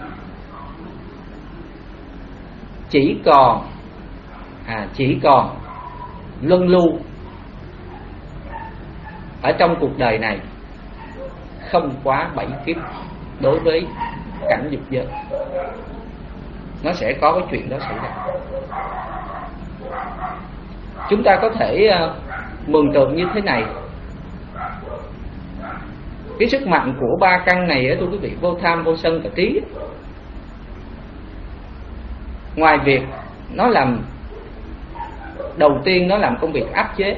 chỉ còn à, chỉ còn luân lưu ở trong cuộc đời này không quá bảy kiếp đối với cảnh dục giới. Nó sẽ có cái chuyện đó xảy ra. Chúng ta có thể uh, mường tượng như thế này. Cái sức mạnh của ba căn này á, thưa quý vị, vô tham, vô sân và trí, ngoài việc nó làm, đầu tiên nó làm công việc áp chế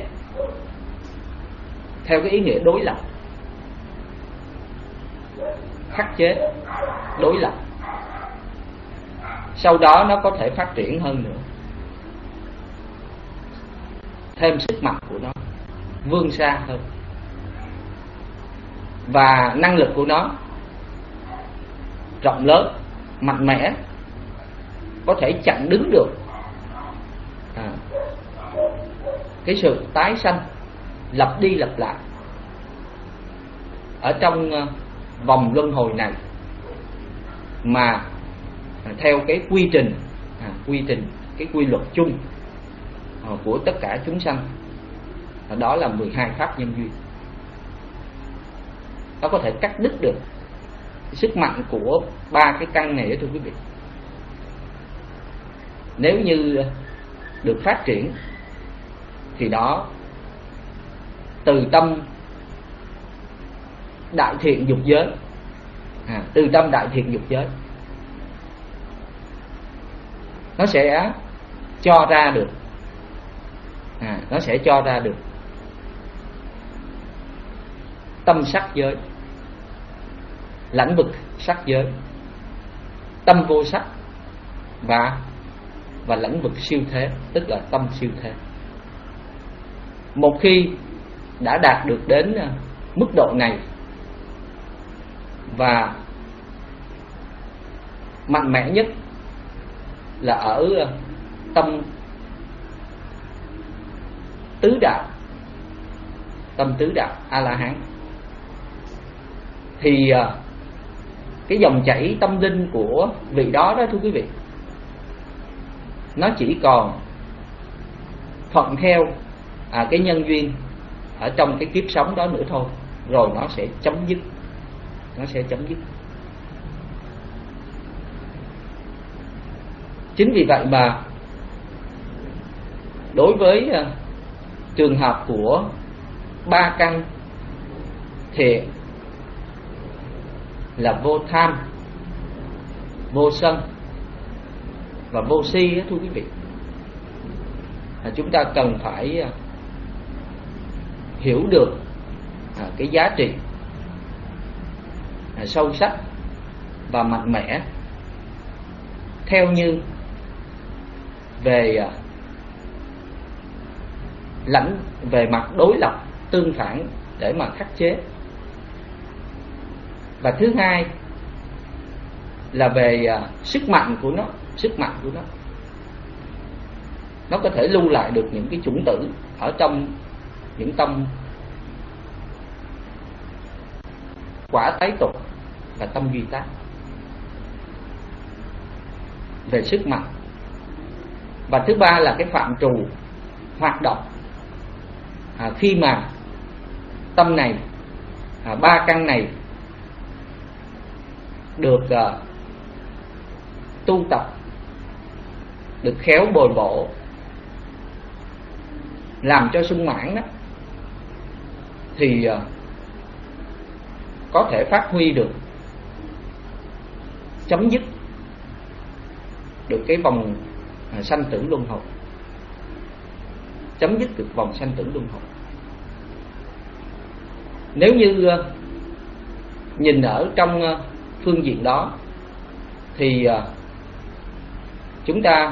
theo cái ý nghĩa đối lập, khắc chế, đối lập. Sau đó nó có thể phát triển hơn nữa, thêm sức mạnh của nó, vươn xa hơn, và năng lực của nó rộng lớn, mạnh mẽ, có thể chặn đứng được à, cái sự tái sanh lặp đi lặp lại ở trong uh, vòng luân hồi này, mà à, theo cái quy trình à, quy trình cái quy luật chung à, của tất cả chúng sanh, à, đó là mười hai pháp nhân duyên. Nó có thể cắt đứt được sức mạnh của ba cái căn này đó, thưa quý vị. Nếu như được phát triển thì đó từ tâm đại thiện dục giới à, từ tâm đại thiện dục giới nó sẽ cho ra được à, nó sẽ cho ra được tâm sắc giới, lãnh vực sắc giới, tâm vô sắc và và lãnh vực siêu thế, tức là tâm siêu thế. Một khi đã đạt được đến mức độ này và mạnh mẽ nhất là ở tâm tứ đạo, tâm tứ đạo A La Hán, thì cái dòng chảy tâm linh của vị đó đó, thưa quý vị, nó chỉ còn thuận theo à, cái nhân duyên ở trong cái kiếp sống đó nữa thôi, rồi nó sẽ chấm dứt, nó sẽ chấm dứt. Chính vì vậy mà đối với uh, trường hợp của ba căn thiện là vô tham, vô sân và vô si đó, thưa quý vị, à, chúng ta cần phải uh, hiểu được à, cái giá trị à, sâu sắc và mạnh mẽ theo như về à, lãnh về mặt đối lập tương phản để mà khắc chế. Và thứ hai là về à, sức mạnh của nó, sức mạnh của nó nó có thể lưu lại được những cái chủng tử ở trong những tâm quả tái tục và tâm duy tác về sức mạnh. Và thứ ba là cái phạm trù hoạt động à, khi mà tâm này à, ba căn này được à, tu tập được khéo bồi bổ, làm cho sung mãn đó, thì có thể phát huy được, chấm dứt được cái vòng sanh tử luân hồi, chấm dứt được vòng sanh tử luân hồi. Nếu như nhìn ở trong phương diện đó thì chúng ta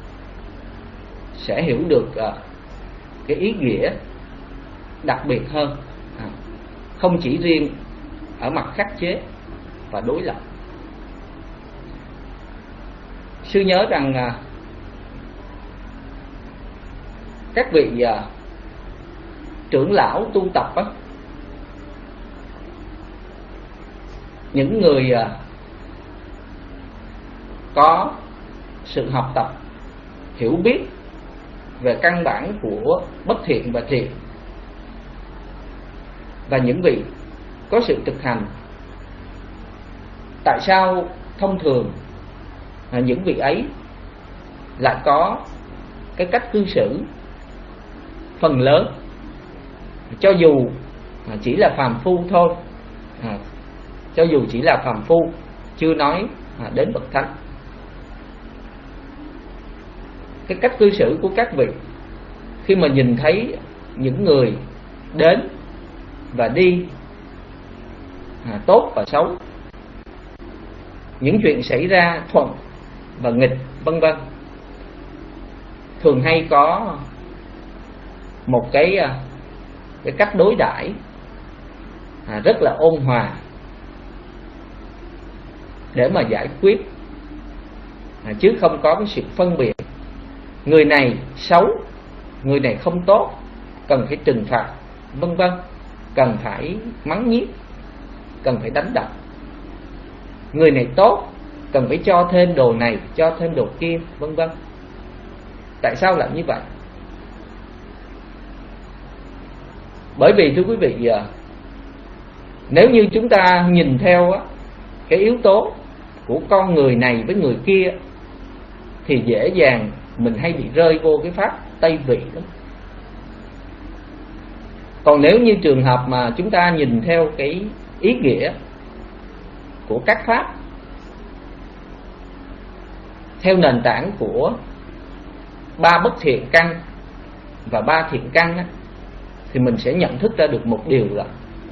sẽ hiểu được cái ý nghĩa đặc biệt hơn, không chỉ riêng ở mặt khắc chế và đối lập. Sư nhớ rằng các vị trưởng lão tu tập á, những người có sự học tập, hiểu biết về căn bản của bất thiện và thiện, và những vị có sự thực hành, tại sao thông thường những vị ấy lại có cái cách cư xử phần lớn, cho dù chỉ là phàm phu thôi, à, cho dù chỉ là phàm phu, chưa nói à, đến bậc thánh, cái cách cư xử của các vị khi mà nhìn thấy những người đến và đi, à, tốt và xấu, những chuyện xảy ra thuận và nghịch, vân vân, thường hay có một cái cái cách đối đãi à, rất là ôn hòa để mà giải quyết, à, chứ không có cái sự phân biệt người này xấu, người này không tốt, cần phải trừng phạt, vân vân, cần phải mắng nhiếc, cần phải đánh đập. Người này tốt, cần phải cho thêm đồ này, cho thêm đồ kia, vân vân. Tại sao lại như vậy? Bởi vì thưa quý vị, nếu như chúng ta nhìn theo cái yếu tố của con người này với người kia thì dễ dàng mình hay bị rơi vô cái pháp Tây Vị đó. Còn nếu như trường hợp mà chúng ta nhìn theo cái ý nghĩa của các pháp theo nền tảng của ba bất thiện căn và ba thiện căn á, thì mình sẽ nhận thức ra được một điều là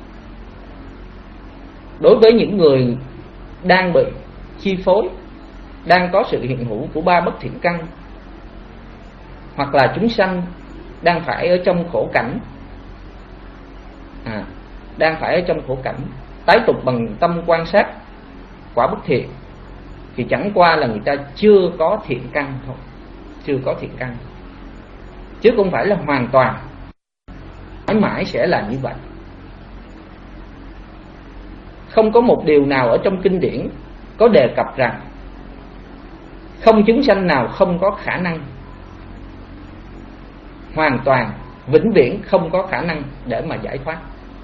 đối với những người đang bị chi phối, đang có sự hiện hữu của ba bất thiện căn, hoặc là chúng sanh đang phải ở trong khổ cảnh, à, đang phải ở trong khổ cảnh tái tục bằng tâm quan sát quả bất thiện, thì chẳng qua là người ta chưa có thiện căn thôi, chưa có thiện căn, chứ không phải là hoàn toàn mãi mãi sẽ là như vậy. Không có một điều nào ở trong kinh điển có đề cập rằng không chúng sanh nào không có khả năng, hoàn toàn vĩnh viễn không có khả năng để mà giải thoát.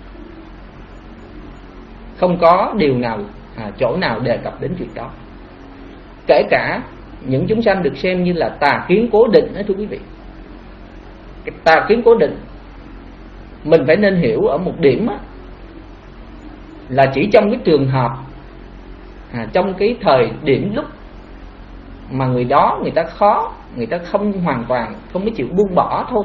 Không có điều nào, à, chỗ nào đề cập đến chuyện đó. Kể cả những chúng sanh được xem như là tà kiến cố định đó thưa quý vị. Cái tà kiến cố định mình phải nên hiểu ở một điểm á, là chỉ trong cái trường hợp, à, trong cái thời điểm lúc mà người đó người ta khó, người ta không hoàn toàn không có chịu buông bỏ thôi,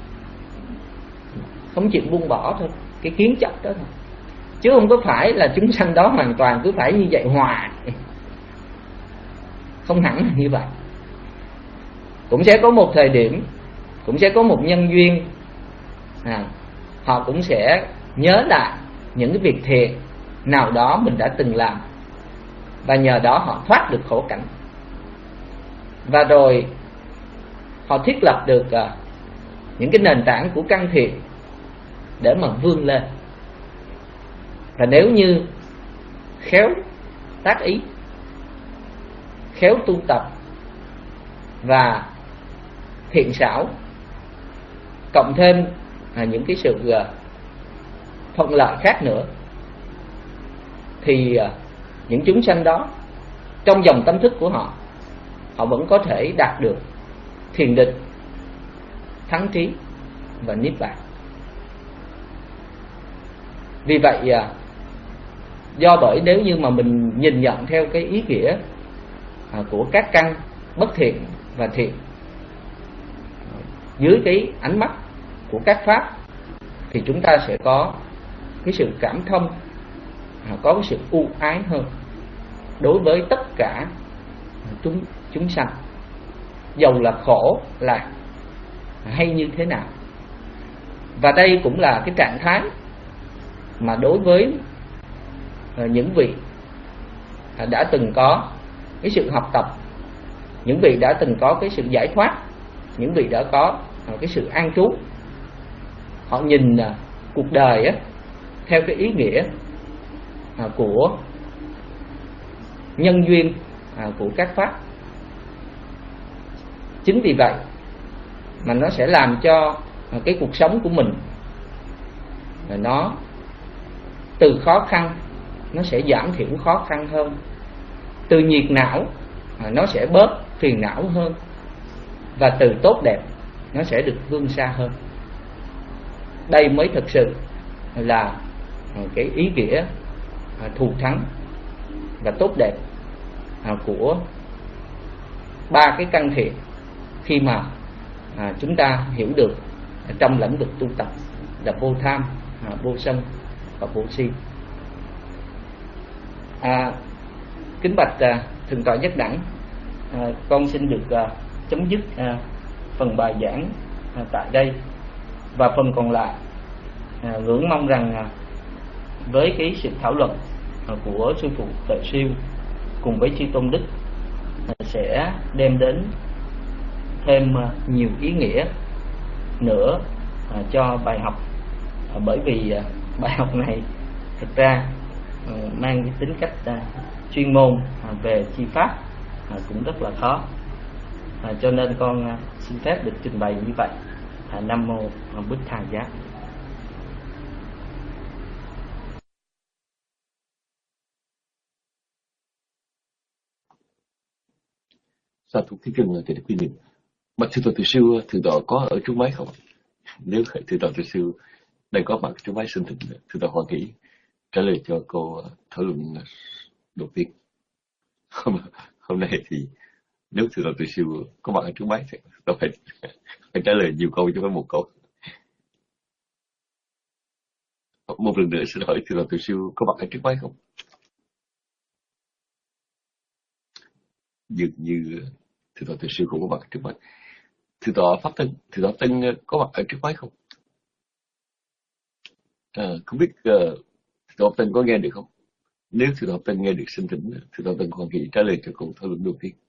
không chịu buông bỏ thôi cái kiến chấp đó thôi, chứ không có phải là chúng sanh đó hoàn toàn cứ phải như vậy hoài. Không hẳn là như vậy. Cũng sẽ có một thời điểm, cũng sẽ có một nhân duyên, à, họ cũng sẽ nhớ lại những cái việc thiện nào đó mình đã từng làm, và nhờ đó họ thoát được khổ cảnh, và rồi họ thiết lập được uh, những cái nền tảng của căn thiện để mà vươn lên. Và nếu như khéo tác ý, khéo tu tập và thiện xảo, cộng thêm à, những cái sự uh, thuận lợi khác nữa, thì uh, những chúng sanh đó trong dòng tâm thức của họ, họ vẫn có thể đạt được thiền định, thắng trí và niết bàn. Vì vậy do bởi nếu như mà mình nhìn nhận theo cái ý nghĩa của các căn bất thiện và thiện dưới cái ánh mắt của các pháp, thì chúng ta sẽ có cái sự cảm thông, có cái sự ưu ái hơn đối với tất cả chúng chúng sanh, dầu là khổ lạc hay như thế nào. Và đây cũng là cái trạng thái mà đối với những vị đã từng có cái sự học tập, những vị đã từng có cái sự giải thoát, những vị đã có cái sự an trú, họ nhìn cuộc đời á, theo cái ý nghĩa của nhân duyên của các pháp. Chính vì vậy mà nó sẽ làm cho cái cuộc sống của mình nó từ khó khăn nó sẽ giảm thiểu khó khăn hơn, từ nhiệt não nó sẽ bớt phiền não hơn, và từ tốt đẹp nó sẽ được vươn xa hơn. Đây mới thực sự là cái ý nghĩa thù thắng và tốt đẹp của ba cái căn thiện khi mà chúng ta hiểu được trong lĩnh vực tu tập là vô tham, vô sân và vô si. À, kính bạch à, thượng tọa Nhất Đẳng, à, con xin được à, chấm dứt à, phần bài giảng à, tại đây, và phần còn lại à, ngưỡng mong rằng à, với cái sự thảo luận à, của sư phụ Tuệ Siêu cùng với chư tôn đức à, sẽ đem đến thêm à, nhiều ý nghĩa nữa à, cho bài học, à, bởi vì à, bài học này thực ra à, mang cái tính cách à, chuyên môn à, về chi pháp à, cũng rất là khó, à, cho nên con à, xin phép được trình bày như vậy. à, Nam mô à, Bích Thà Giá. Sa thú kính thưa thầy Đức Quy Niệm. Bạch thượng tọa Từ Siêu, thượng tọa có ở trước máy không? Nếu thượng tọa Từ Siêu đang có mặt trước máy, xin thượng thượng tọa Hoa Kỷ trả lời cho câu thảo luận đầu tiên. Hôm, hôm nay thì nếu thượng tọa Từ Siêu có mặt ở trước máy thì tôi phải, phải trả lời nhiều câu chứ không phải một câu. Một lần nữa xin hỏi thượng tọa Từ Siêu có mặt ở trước máy không? Dường như thượng tọa Từ Siêu không có mặt ở trước máy. Thượng tọa Pháp Tân, thượng tọa Pháp Tân có mặt ở trước máy không? À, không biết uh, thượng tọa Pháp Tân có nghe được không? Nếu thượng tọa Pháp Tân nghe được, xin thỉnh thượng tọa Pháp Tân Hoàng Kỷ trả lời cho câu thảo luận đầu tiên.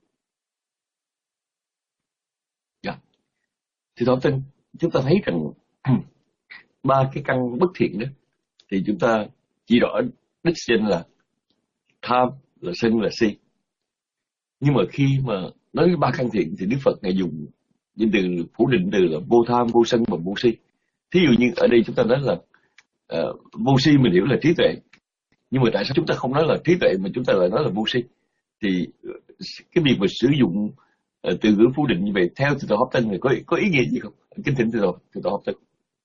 Dạ. Thượng tọa Pháp Tân, chúng ta thấy rằng ba cái căn bất thiện đó thì chúng ta chỉ rõ đích danh là tham, là sân, là si. Nhưng mà khi mà nói đến ba căn thiện thì Đức Phật ngài dùng những từ phủ định từ là vô tham, vô sân và vô si. Thí dụ như ở đây chúng ta nói là uh, vô si mình hiểu là trí tuệ, nhưng mà tại sao chúng ta không nói là trí tuệ mà chúng ta lại nói là vô si? Thì cái việc mà sử dụng uh, từ ngữ phủ định như vậy theo thượng tọa Pháp Tân này có có ý nghĩa gì không? Kính thỉnh thượng tọa thượng tọa Pháp Tân.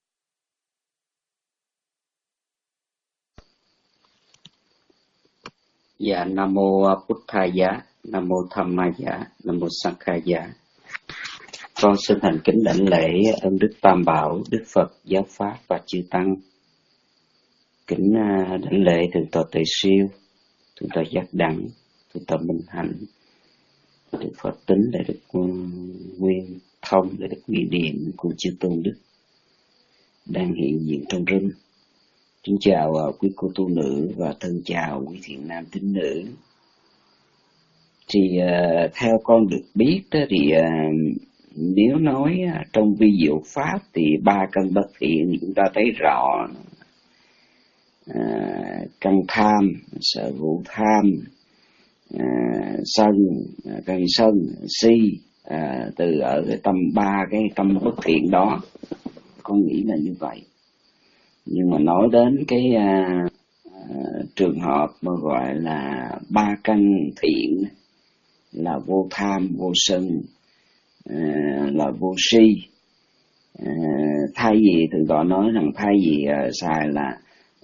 Dạ, Nam mô Bụt Thầy Giá, Nam mô Tham Ma Giá, Nam mô Sang Kha Giá. Con xin thành kính đảnh lễ ơn Đức Tam Bảo, Đức Phật, Giáo Pháp và chư Tăng. Kính đảnh lễ thượng tọa Tuệ Siêu, thượng tọa Giác Đẳng, thượng tọa Minh Hạnh, Đức Phật Tính, để Đức Nguyên Thông, để Đức Nghị Điện của chư tôn đức đang hiện diện trong room. Kính chào uh, quý cô tu nữ và thân chào quý thiện nam tín nữ. Thì uh, theo con được biết đó, thì uh, nếu nói uh, trong vi diệu pháp thì ba căn bất thiện chúng ta thấy rõ. Uh, căn tham, sở hữu tham, uh, sân, uh, căn sân, si, uh, từ ở cái tâm ba cái tâm bất thiện đó, con nghĩ là như vậy. Nhưng mà nói đến cái uh, uh, trường hợp mà gọi là ba căn thiện là vô tham, vô sân, à, là vô si. À, thay vì thường gọi nói rằng thay vì uh, xài là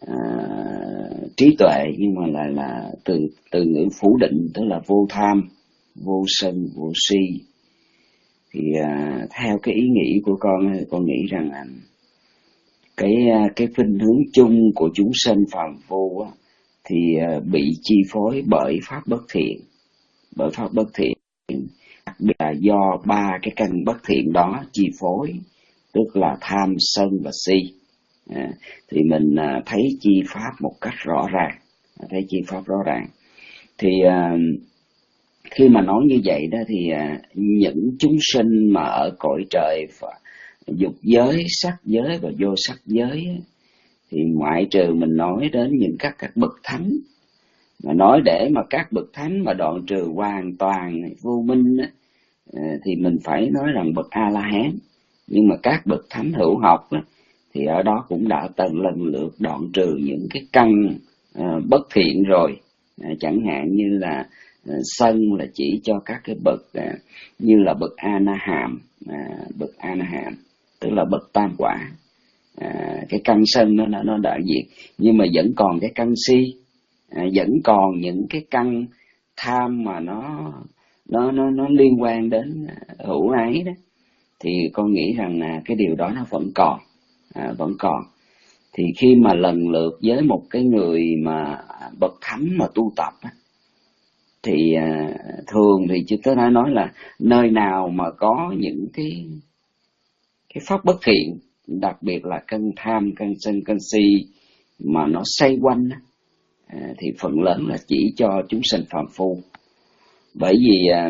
uh, trí tuệ, nhưng mà lại là từ từ ngữ phủ định, tức là vô tham, vô sân, vô si. Thì uh, theo cái ý nghĩ của con, con nghĩ rằng uh, cái uh, cái khuynh hướng chung của chúng sanh phàm phu uh, thì uh, bị chi phối bởi pháp bất thiện, bởi pháp bất thiện, đặc biệt là do ba cái căn bất thiện đó chi phối, tức là tham, sân và si. À, thì mình à, thấy chi pháp một cách rõ ràng, thấy chi pháp rõ ràng. Thì à, khi mà nói như vậy đó thì à, những chúng sinh mà ở cõi trời dục giới, sắc giới và vô sắc giới thì ngoại trừ mình nói đến những các các bậc thánh, mà nói để mà các bậc thánh mà đoạn trừ hoàn toàn vô minh á, thì mình phải nói rằng bậc A La Hán. Nhưng mà các bậc thánh hữu học á, thì ở đó cũng đã từng lần lượt đoạn trừ những cái căn uh, bất thiện rồi. Uh, chẳng hạn như là uh, sân là chỉ cho các cái bậc uh, như là bậc A Na Hàm, uh, bậc A Na Hàm tức là bậc tam quả. Uh, cái căn sân nó nó đã diệt, nhưng mà vẫn còn cái căn si, uh, vẫn còn những cái căn tham mà nó nó nó nó liên quan đến hữu ái đó. Thì con nghĩ rằng là cái điều đó nó vẫn còn, à, vẫn còn. Thì khi mà lần lượt với một cái người mà bậc thánh mà tu tập á, thì à, thường thì chúng tôi đã nói là nơi nào mà có những cái cái pháp bất thiện, đặc biệt là căn tham, căn sân, căn si mà nó xoay quanh á, à, thì phần lớn là chỉ cho chúng sinh phàm phu. Bởi vì à,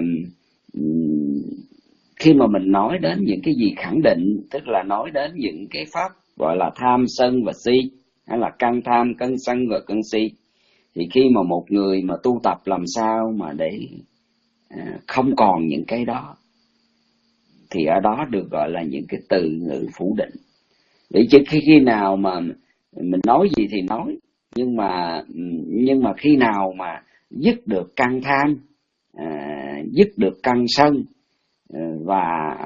khi mà mình nói đến những cái gì khẳng định, tức là nói đến những cái pháp gọi là tham, sân và si, hay là căn tham, căn sân và căn si, thì khi mà một người mà tu tập làm sao mà để à, không còn những cái đó, thì ở đó được gọi là những cái từ ngữ phủ định. Vì chứ khi khi nào mà mình nói gì thì nói, nhưng mà nhưng mà khi nào mà dứt được căn tham, à, dứt được căn sân và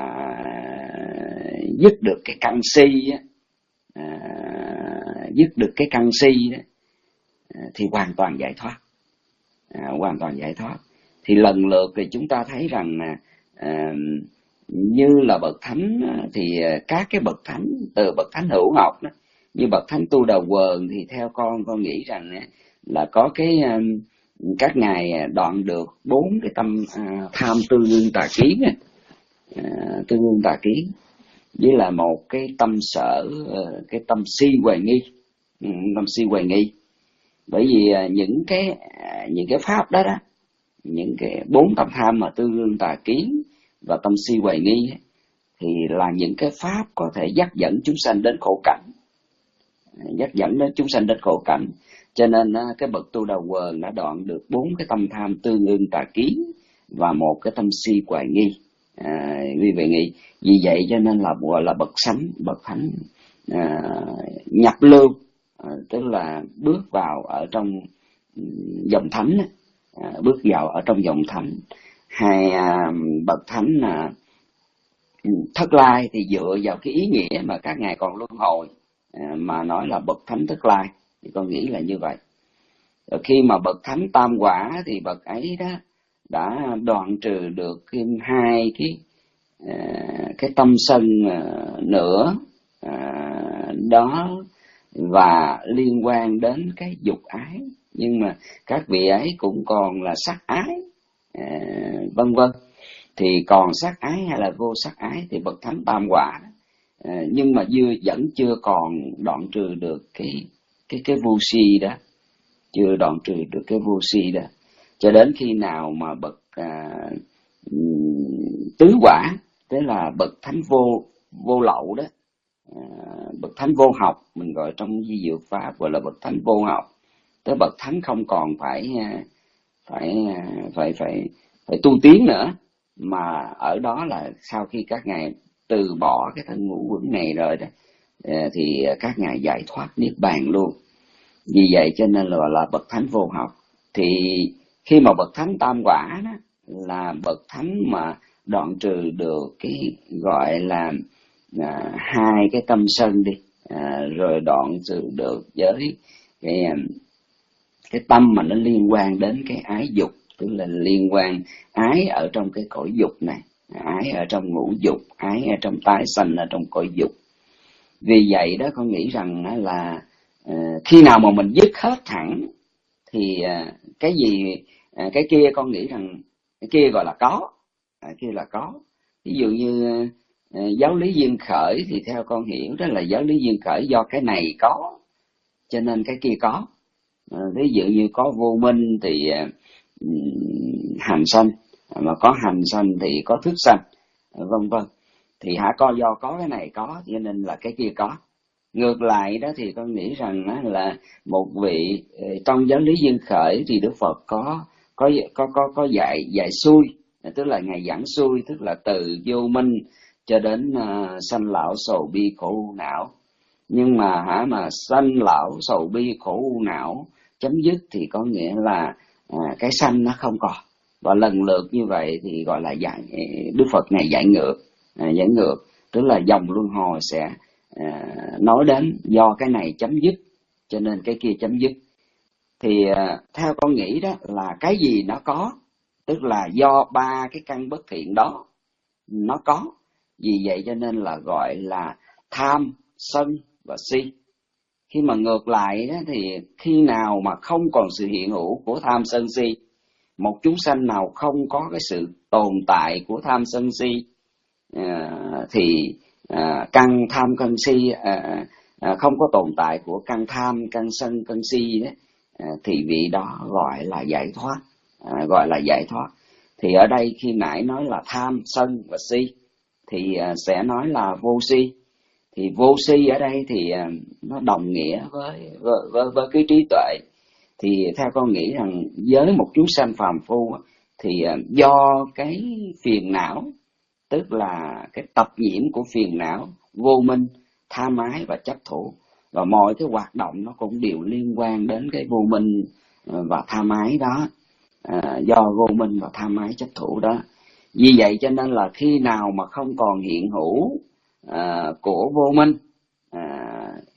dứt được cái căn si, à, dứt được cái căn si đó, thì hoàn toàn giải thoát, à, hoàn toàn giải thoát. Thì lần lượt thì chúng ta thấy rằng à, như là bậc thánh thì các cái bậc thánh, từ bậc thánh hữu học đó, như bậc thánh Tu Đà Quần thì theo con con nghĩ rằng là có cái các ngài đoạn được bốn cái tâm à, tham, tư ương, tà kiến, à, tư ương tà kiến, với là một cái tâm sở, cái tâm si hoài nghi, tâm si hoài nghi. Bởi vì những cái những cái pháp đó đó, những cái bốn tâm tham mà tư ương, tà kiến và tâm si hoài nghi thì là những cái pháp có thể dắt dẫn chúng sanh đến khổ cảnh, dắt dẫn đến chúng sanh đến khổ cảnh. Cho nên cái bậc Tu Đà Quần đã đoạn được bốn cái tâm tham tư ương tà kiến và một cái tâm si hoài nghi, à, vì vậy nghi. Vì vậy cho nên là gọi là bậc sánh, bậc thánh à, nhập lưu, à, tức là bước vào ở trong dòng thánh, à, bước vào ở trong dòng thánh. Hai à, bậc thánh là Thất Lai thì dựa vào cái ý nghĩa mà các ngài còn luân hồi à, mà nói là bậc thánh Thất Lai, thì con nghĩ là như vậy. Rồi khi mà bậc thánh Tam Quả thì bậc ấy đó đã đoạn trừ được hai cái à, cái tâm sân à, nữa à, đó và liên quan đến cái dục ái, nhưng mà các vị ấy cũng còn là sắc ái, à, vân vân. Thì còn sắc ái hay là vô sắc ái thì bậc thánh Tam Quả à, nhưng mà vừa vẫn chưa còn đoạn trừ được cái cái cái vô si đó, chưa đoạn trừ được cái vô si đó, cho đến khi nào mà bậc à, tứ quả, tức là bậc thánh vô vô lậu đó, à, bậc thánh vô học, mình gọi trong di diệu pháp gọi là bậc thánh vô học, tới bậc thánh không còn phải phải phải phải phải tu tiến nữa, mà ở đó là sau khi các ngài từ bỏ cái thân ngũ quẩn này rồi đó, thì các ngài giải thoát niết bàn luôn. Vì vậy cho nên là là bậc thánh vô học. Thì khi mà bậc thánh Tam Quả đó là bậc thánh mà đoạn trừ được cái gọi là à, hai cái tâm sân đi, à, rồi đoạn trừ được với cái cái tâm mà nó liên quan đến cái ái dục, tức là liên quan ái ở trong cái cõi dục này, ái ở trong ngũ dục, ái ở trong tái sanh ở trong cõi dục. Vì vậy đó con nghĩ rằng là uh, khi nào mà mình dứt hết hẳn thì uh, cái gì uh, cái kia con nghĩ rằng cái kia gọi là có, uh, kia là có. Ví dụ như uh, giáo lý duyên khởi thì theo con hiểu đó là giáo lý duyên khởi do cái này có cho nên cái kia có. Uh, ví dụ như có vô minh thì uh, hành sanh, mà có hành sanh thì có thức sanh, uh, vân vân. Thì hả có do có cái này có cho nên là cái kia có. Ngược lại đó thì con nghĩ rằng là một vị trong giáo lý duyên khởi thì Đức Phật có có có có có dạy dạy xuôi, tức là ngài giảng xuôi, tức là từ vô minh cho đến uh, sanh lão sầu bi khổ não. Nhưng mà hả mà sanh lão sầu bi khổ não chấm dứt thì có nghĩa là uh, cái sanh nó không còn, và lần lượt như vậy thì gọi là giải, Đức Phật ngài giải ngược. À, giải ngược tức là dòng luân hồi sẽ à, nói đến do cái này chấm dứt cho nên cái kia chấm dứt. Thì à, theo con nghĩ đó là cái gì nó có, tức là do ba cái căn bất thiện đó nó có, vì vậy cho nên là gọi là tham, sân và si. Khi mà ngược lại đó thì khi nào mà không còn sự hiện hữu của tham sân si, một chúng sanh nào không có cái sự tồn tại của tham sân si, À, thì à, căn tham căn si à, à, không có tồn tại của căn tham, căn sân, căn si đấy, à, thì vị đó gọi là giải thoát, à, gọi là giải thoát. Thì ở đây khi nãy nói là tham, sân và si thì à, sẽ nói là vô si. Thì vô si ở đây thì à, nó đồng nghĩa với với, với với cái trí tuệ. Thì theo con nghĩ rằng với một chúng sanh phàm phu thì à, do cái phiền não, tức là cái tập nhiễm của phiền não, vô minh, tham ái và chấp thủ, và mọi cái hoạt động nó cũng đều liên quan đến cái vô minh và tham ái đó, à, do vô minh và tham ái chấp thủ đó. Vì vậy cho nên là khi nào mà không còn hiện hữu à, của vô minh, à,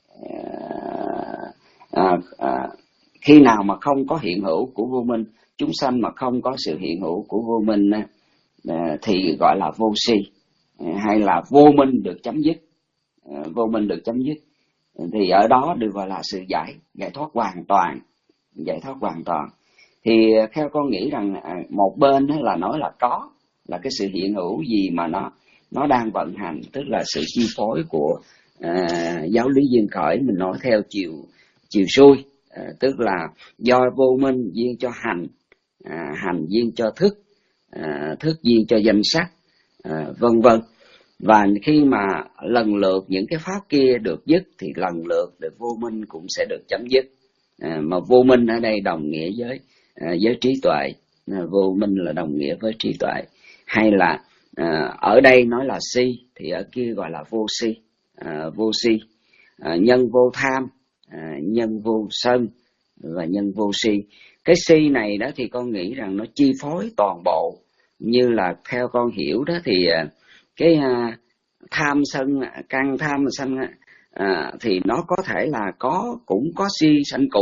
à, à, khi nào mà không có hiện hữu của vô minh, chúng sanh mà không có sự hiện hữu của vô minh á, À, thì gọi là vô si, à, hay là vô minh được chấm dứt, à, vô minh được chấm dứt thì ở đó được gọi là sự giải giải thoát hoàn toàn, giải thoát hoàn toàn. Thì theo con nghĩ rằng à, một bên là nói là có, là cái sự hiện hữu gì mà nó nó đang vận hành, tức là sự chi phối của à, giáo lý duyên khởi, mình nói theo chiều chiều xuôi, à, tức là do vô minh duyên cho hành, à, hành duyên cho thức, À, thức duyên cho danh sắc, à, vân vân. Và khi mà lần lượt những cái pháp kia được dứt thì lần lượt được vô minh cũng sẽ được chấm dứt. À, mà vô minh ở đây đồng nghĩa với à, với trí tuệ, à, vô minh là đồng nghĩa với trí tuệ. Hay là à, ở đây nói là si thì ở kia gọi là vô si, à, vô si, à, nhân vô tham, à, nhân vô sân và nhân vô si. Cái si này đó thì con nghĩ rằng nó chi phối toàn bộ, như là theo con hiểu đó thì cái uh, tham sân, căn tham sân uh, thì nó có thể là có cũng có si sanh cùng,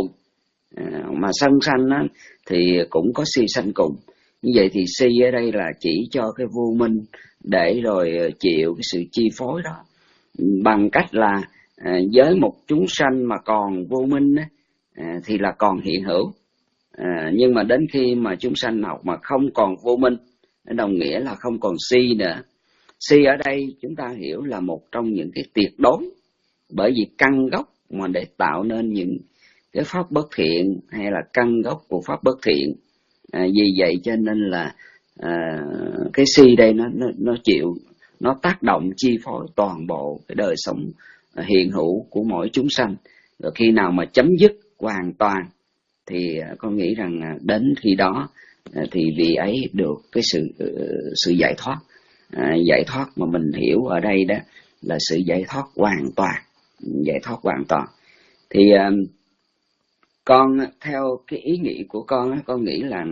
uh, mà sân sanh đó, thì cũng có si sanh cùng. Như vậy thì si ở đây là chỉ cho cái vô minh để rồi chịu cái sự chi phối đó, bằng cách là uh, với một chúng sanh mà còn vô minh đó, uh, thì là còn hiện hữu. À, nhưng mà đến khi mà chúng sanh học mà không còn vô minh, đồng nghĩa là không còn si nữa. Si ở đây chúng ta hiểu là một trong những cái tuyệt đối, bởi vì căn gốc mà để tạo nên những cái pháp bất thiện hay là căn gốc của pháp bất thiện. À, vì vậy cho nên là à, cái si đây nó, nó nó chịu, nó tác động chi phối toàn bộ cái đời sống hiện hữu của mỗi chúng sanh. Rồi khi nào mà chấm dứt hoàn toàn thì con nghĩ rằng đến khi đó thì vị ấy được cái sự sự giải thoát, à, giải thoát mà mình hiểu ở đây đó là sự giải thoát hoàn toàn, giải thoát hoàn toàn. Thì con theo cái ý nghĩ của con, con nghĩ là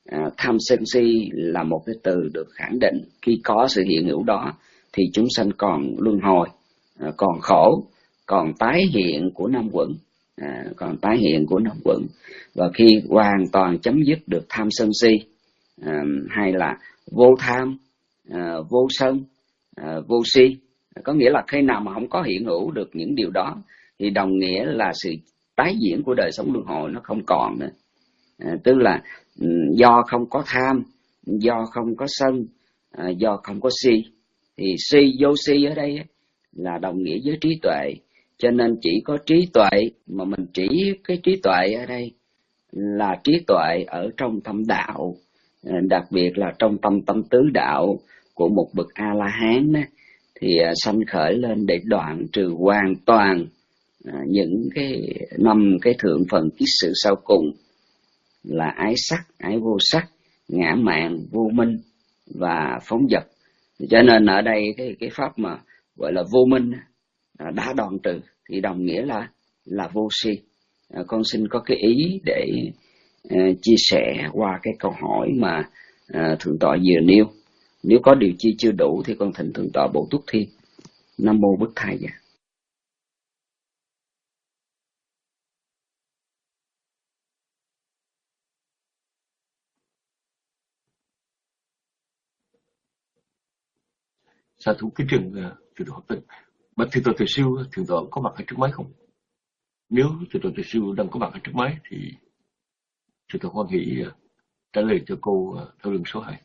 À, tham sân si là một cái từ được khẳng định khi có sự hiện hữu đó thì chúng sanh còn luân hồi, à, còn khổ, còn tái hiện của năm quẩn, à, còn tái hiện của năm quẩn. Và khi hoàn toàn chấm dứt được tham sân si, à, hay là vô tham, à, vô sân, à, vô si, có nghĩa là khi nào mà không có hiện hữu được những điều đó thì đồng nghĩa là sự tái diễn của đời sống luân hồi nó không còn nữa. À, tức là do không có tham, do không có sân, à, do không có si. Thì si, vô si ở đây là đồng nghĩa với trí tuệ. Cho nên chỉ có trí tuệ, mà mình chỉ cái trí tuệ ở đây là trí tuệ ở trong tâm đạo, à, đặc biệt là trong tâm tâm tứ đạo của một bậc A-la-hán đó, thì à, sanh khởi lên để đoạn trừ hoàn toàn à, những cái năm cái thượng phần kiết sự sau cùng là ái sắc, ái vô sắc, ngã mạn, vô minh và phóng dật. Cho nên ở đây cái cái pháp mà gọi là vô minh à, đã đoạn trừ thì đồng nghĩa là là vô si. À, con xin có cái ý để à, chia sẻ qua cái câu hỏi mà à, thượng tọa vừa nêu. Nếu có điều chi chưa đủ thì con thỉnh thượng tọa bổ túc thêm. Nam mô Bức Thầy Dạ. Sa thú kính trừng thượng tọa Tinh. Bạch thượng tọa Từ Siêu, thượng tọa có mặt ở trước máy không? Nếu thượng tọa Từ Siêu đang có mặt ở trước máy thì thượng tọa hoan hỷ trả lời cho cô theo lưng số hai.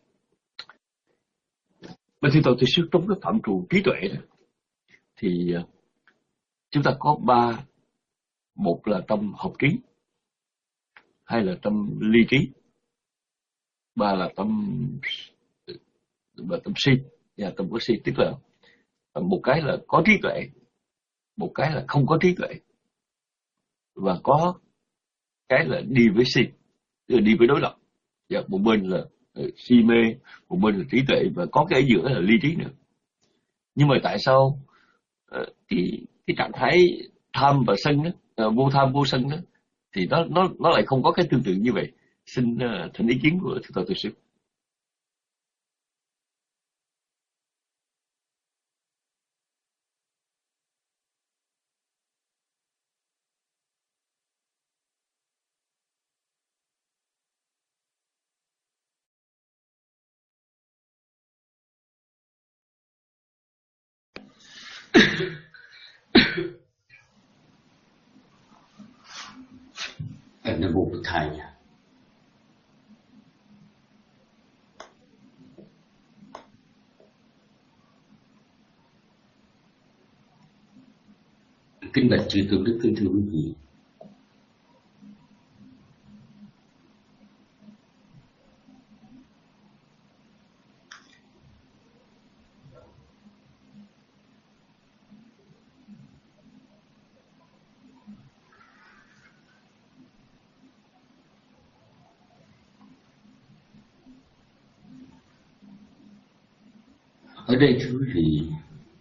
Bạch thượng tọa Từ Siêu, trong cái phạm trù trí tuệ đó, thì chúng ta có ba: một là tâm học trí, hai là tâm ly trí, ba là tâm và tâm si, và tâm có si. Tức là một cái là có trí tuệ, một cái là không có trí tuệ, và có cái là đi với si, tức là đi với đối lập. Và một bên là si mê, một bên là trí tuệ, và có cái ở giữa là ly trí nữa. Nhưng mà tại sao cái cái trạng thái tham và sân đó, vô tham vô sân đó, thì nó nó nó lại không có cái tương tự như vậy? Xin uh, thỉnh ý kiến của thượng tọa Từ Siêu. Nam mô Bổn Thầy. Kính bạch chư tôn đức, kính thưa quý vị. Ở đây thưa quý vị,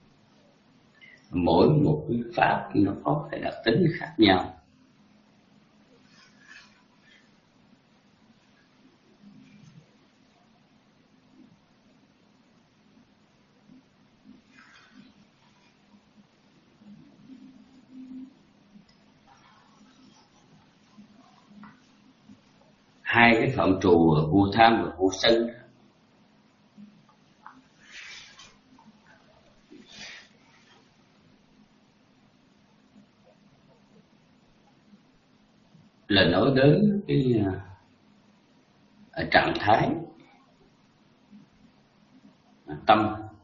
mỗi một cái pháp nó có cái đặc tính khác nhau. Hai cái phạm trù vô tham và vô sân là nói đến cái ở trạng thái tâm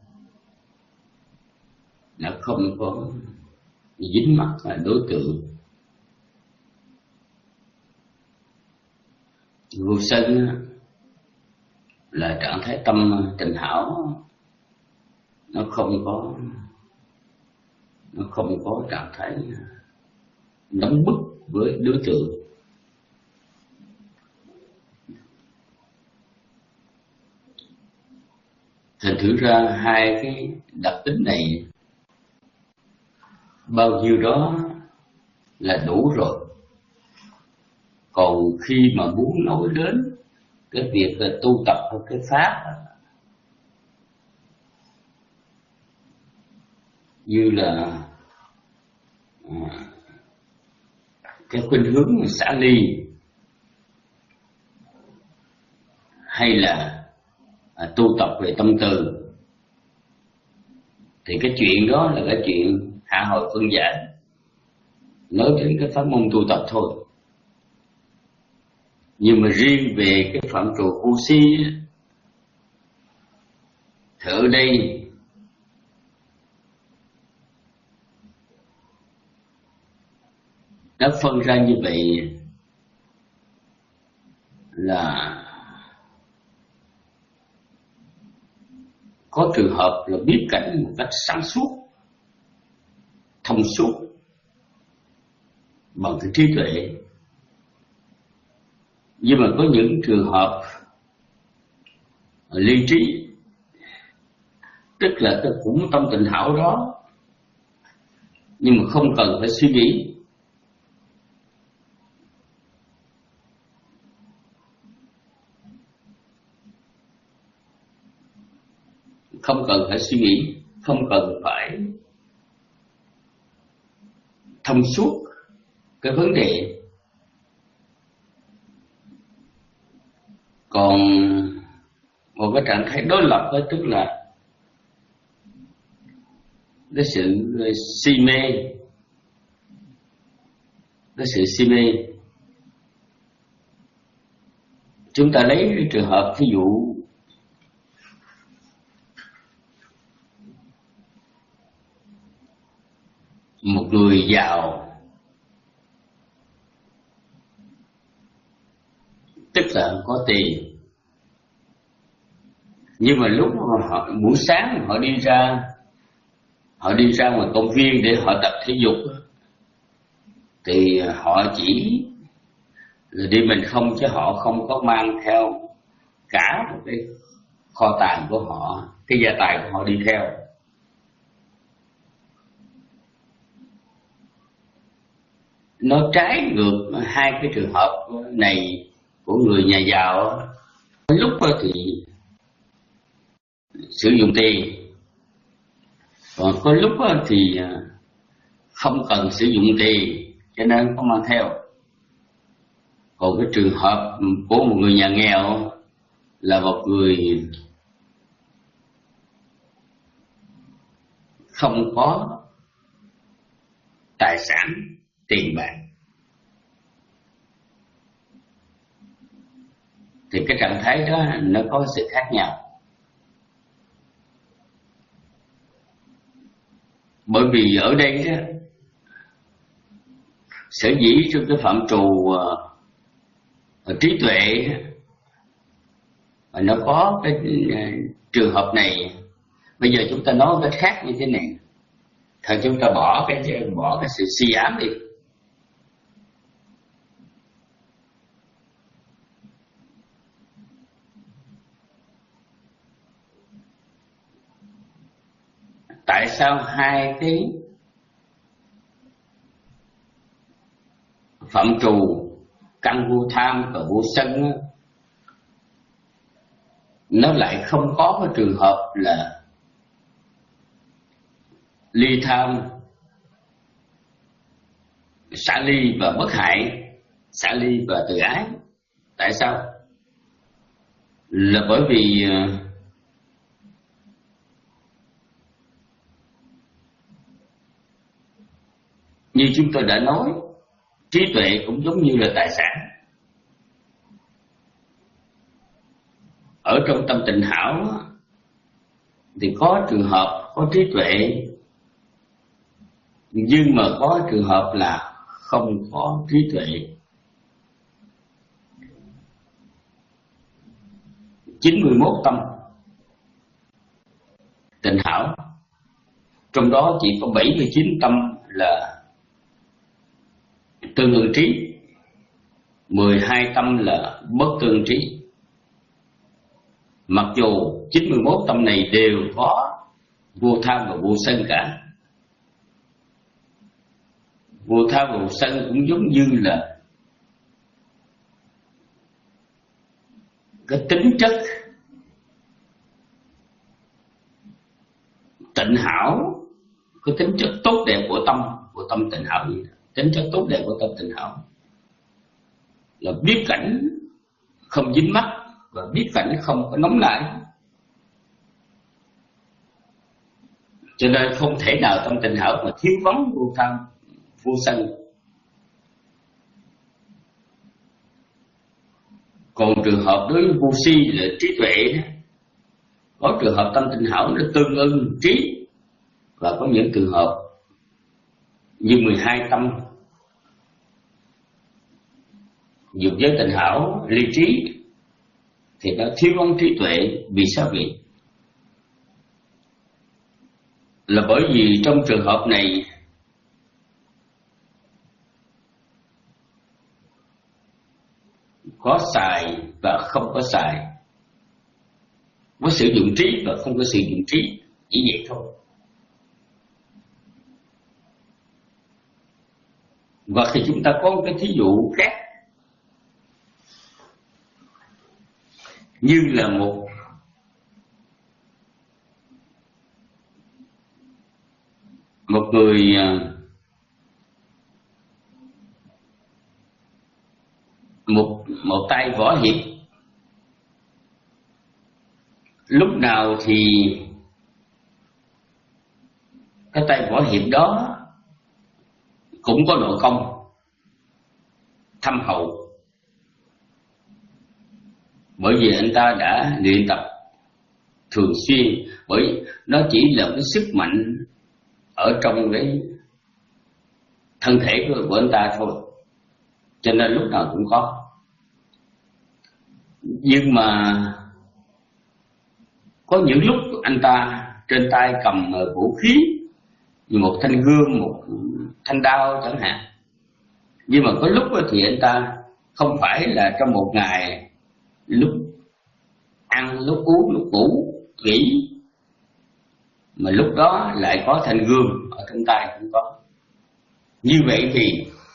nó không có dính mắc là đối tượng. Vô sân là trạng thái tâm tình hảo, nó không có nó không có trạng thái nóng bức với đối tượng. Thành thử ra hai cái đặc tính này bao nhiêu đó là đủ rồi. Còn khi mà muốn nói đến cái việc là tu tập cái pháp như là à, cái khuynh hướng xả ly hay là à, tu tập về tâm từ, thì cái chuyện đó là cái chuyện hạ hồi phân giải, nói đến cái pháp môn tu tập thôi. Nhưng mà riêng về cái phạm trù vô si thì ở đây nó phân ra như vậy là có trường hợp là biết cảnh một cách sáng suốt, thông suốt bằng cái trí tuệ, nhưng mà có những trường hợp ly trí, tức là cái cũng tâm tịnh hảo đó nhưng mà không cần phải suy nghĩ, không cần phải suy nghĩ, không cần phải thông suốt cái vấn đề. Còn một cái trạng thái đối lập đó, tức là cái sự si mê, cái sự si mê. Chúng ta lấy cái trường hợp ví dụ một người giàu, tức là có tiền, nhưng mà lúc mà họ buổi sáng họ đi ra họ đi ra ngoài công viên để họ tập thể dục thì họ chỉ là đi mình không, chứ họ không có mang theo cả một cái kho tàng của họ, cái gia tài của họ đi theo. Nó trái ngược hai cái trường hợp này của người nhà giàu. Lúc thì sử dụng tiền, còn có lúc thì không cần sử dụng tiền cho nên không mang theo. Còn cái trường hợp của một người nhà nghèo là một người không có tài sản tiền bạc, thì cái trạng thái đó nó có sự khác nhau. Bởi vì ở đây đó, sở dĩ trong cái phạm trù uh, trí tuệ và nó có cái uh, trường hợp này. Bây giờ chúng ta nói cái khác như thế này, thật chúng ta bỏ cái bỏ cái sự si ám đi. Tại sao hai cái phạm trù căn vô tham và vô sân nó lại không có cái trường hợp là ly tham, xả ly và bất hại, xả ly và từ ái? Tại sao? Là bởi vì như chúng tôi đã nói, trí tuệ cũng giống như là tài sản. Ở trong tâm tịnh hảo thì có trường hợp có trí tuệ, nhưng mà có trường hợp là không có trí tuệ. chín mươi mốt tâm tịnh hảo, trong đó chỉ có bảy mươi chín tâm là tương ưng trí, mười hai tâm là bất tương trí. Mặc dù chín mươi mốt tâm này đều có vô tham và vô sân cả. Vô tham và vô sân cũng giống như là cái tính chất tịnh hảo, cái tính chất tốt đẹp của tâm, của tâm tịnh hảo gì đó. Tính chất tốt đẹp của tâm tịnh hảo là biết cảnh không dính mắc và biết cảnh không có nóng nảy, cho nên không thể nào tâm tịnh hảo mà thiếu vắng vô tham vô sân. Còn trường hợp đối với vô si là trí tuệ, có trường hợp tâm tịnh hảo nó tương ưng trí, và có những trường hợp như mười hai tâm dục giới tịnh hảo ly trí thì nó thiếu vắng trí tuệ. Vì sao vậy? Là bởi vì trong trường hợp này có xài và không có xài, có sử dụng trí và không có sử dụng trí, chỉ vậy thôi. Và khi chúng ta có một cái thí dụ khác, như là một một người một một tay võ hiệp, lúc nào thì cái tay võ hiệp đó cũng có nội công thâm hậu, bởi vì anh ta đã luyện tập thường xuyên, bởi nó chỉ là cái sức mạnh ở trong cái thân thể của, của anh ta thôi, cho nên lúc nào cũng có. Nhưng mà có những lúc anh ta trên tay cầm vũ khí như một thanh gươm, một thanh đao chẳng hạn, nhưng mà có lúc thì anh ta không phải là trong một ngày lúc ăn, lúc uống, lúc ngủ, nghỉ, mà lúc đó lại có thanh gươm ở trong tay cũng có. Như vậy thì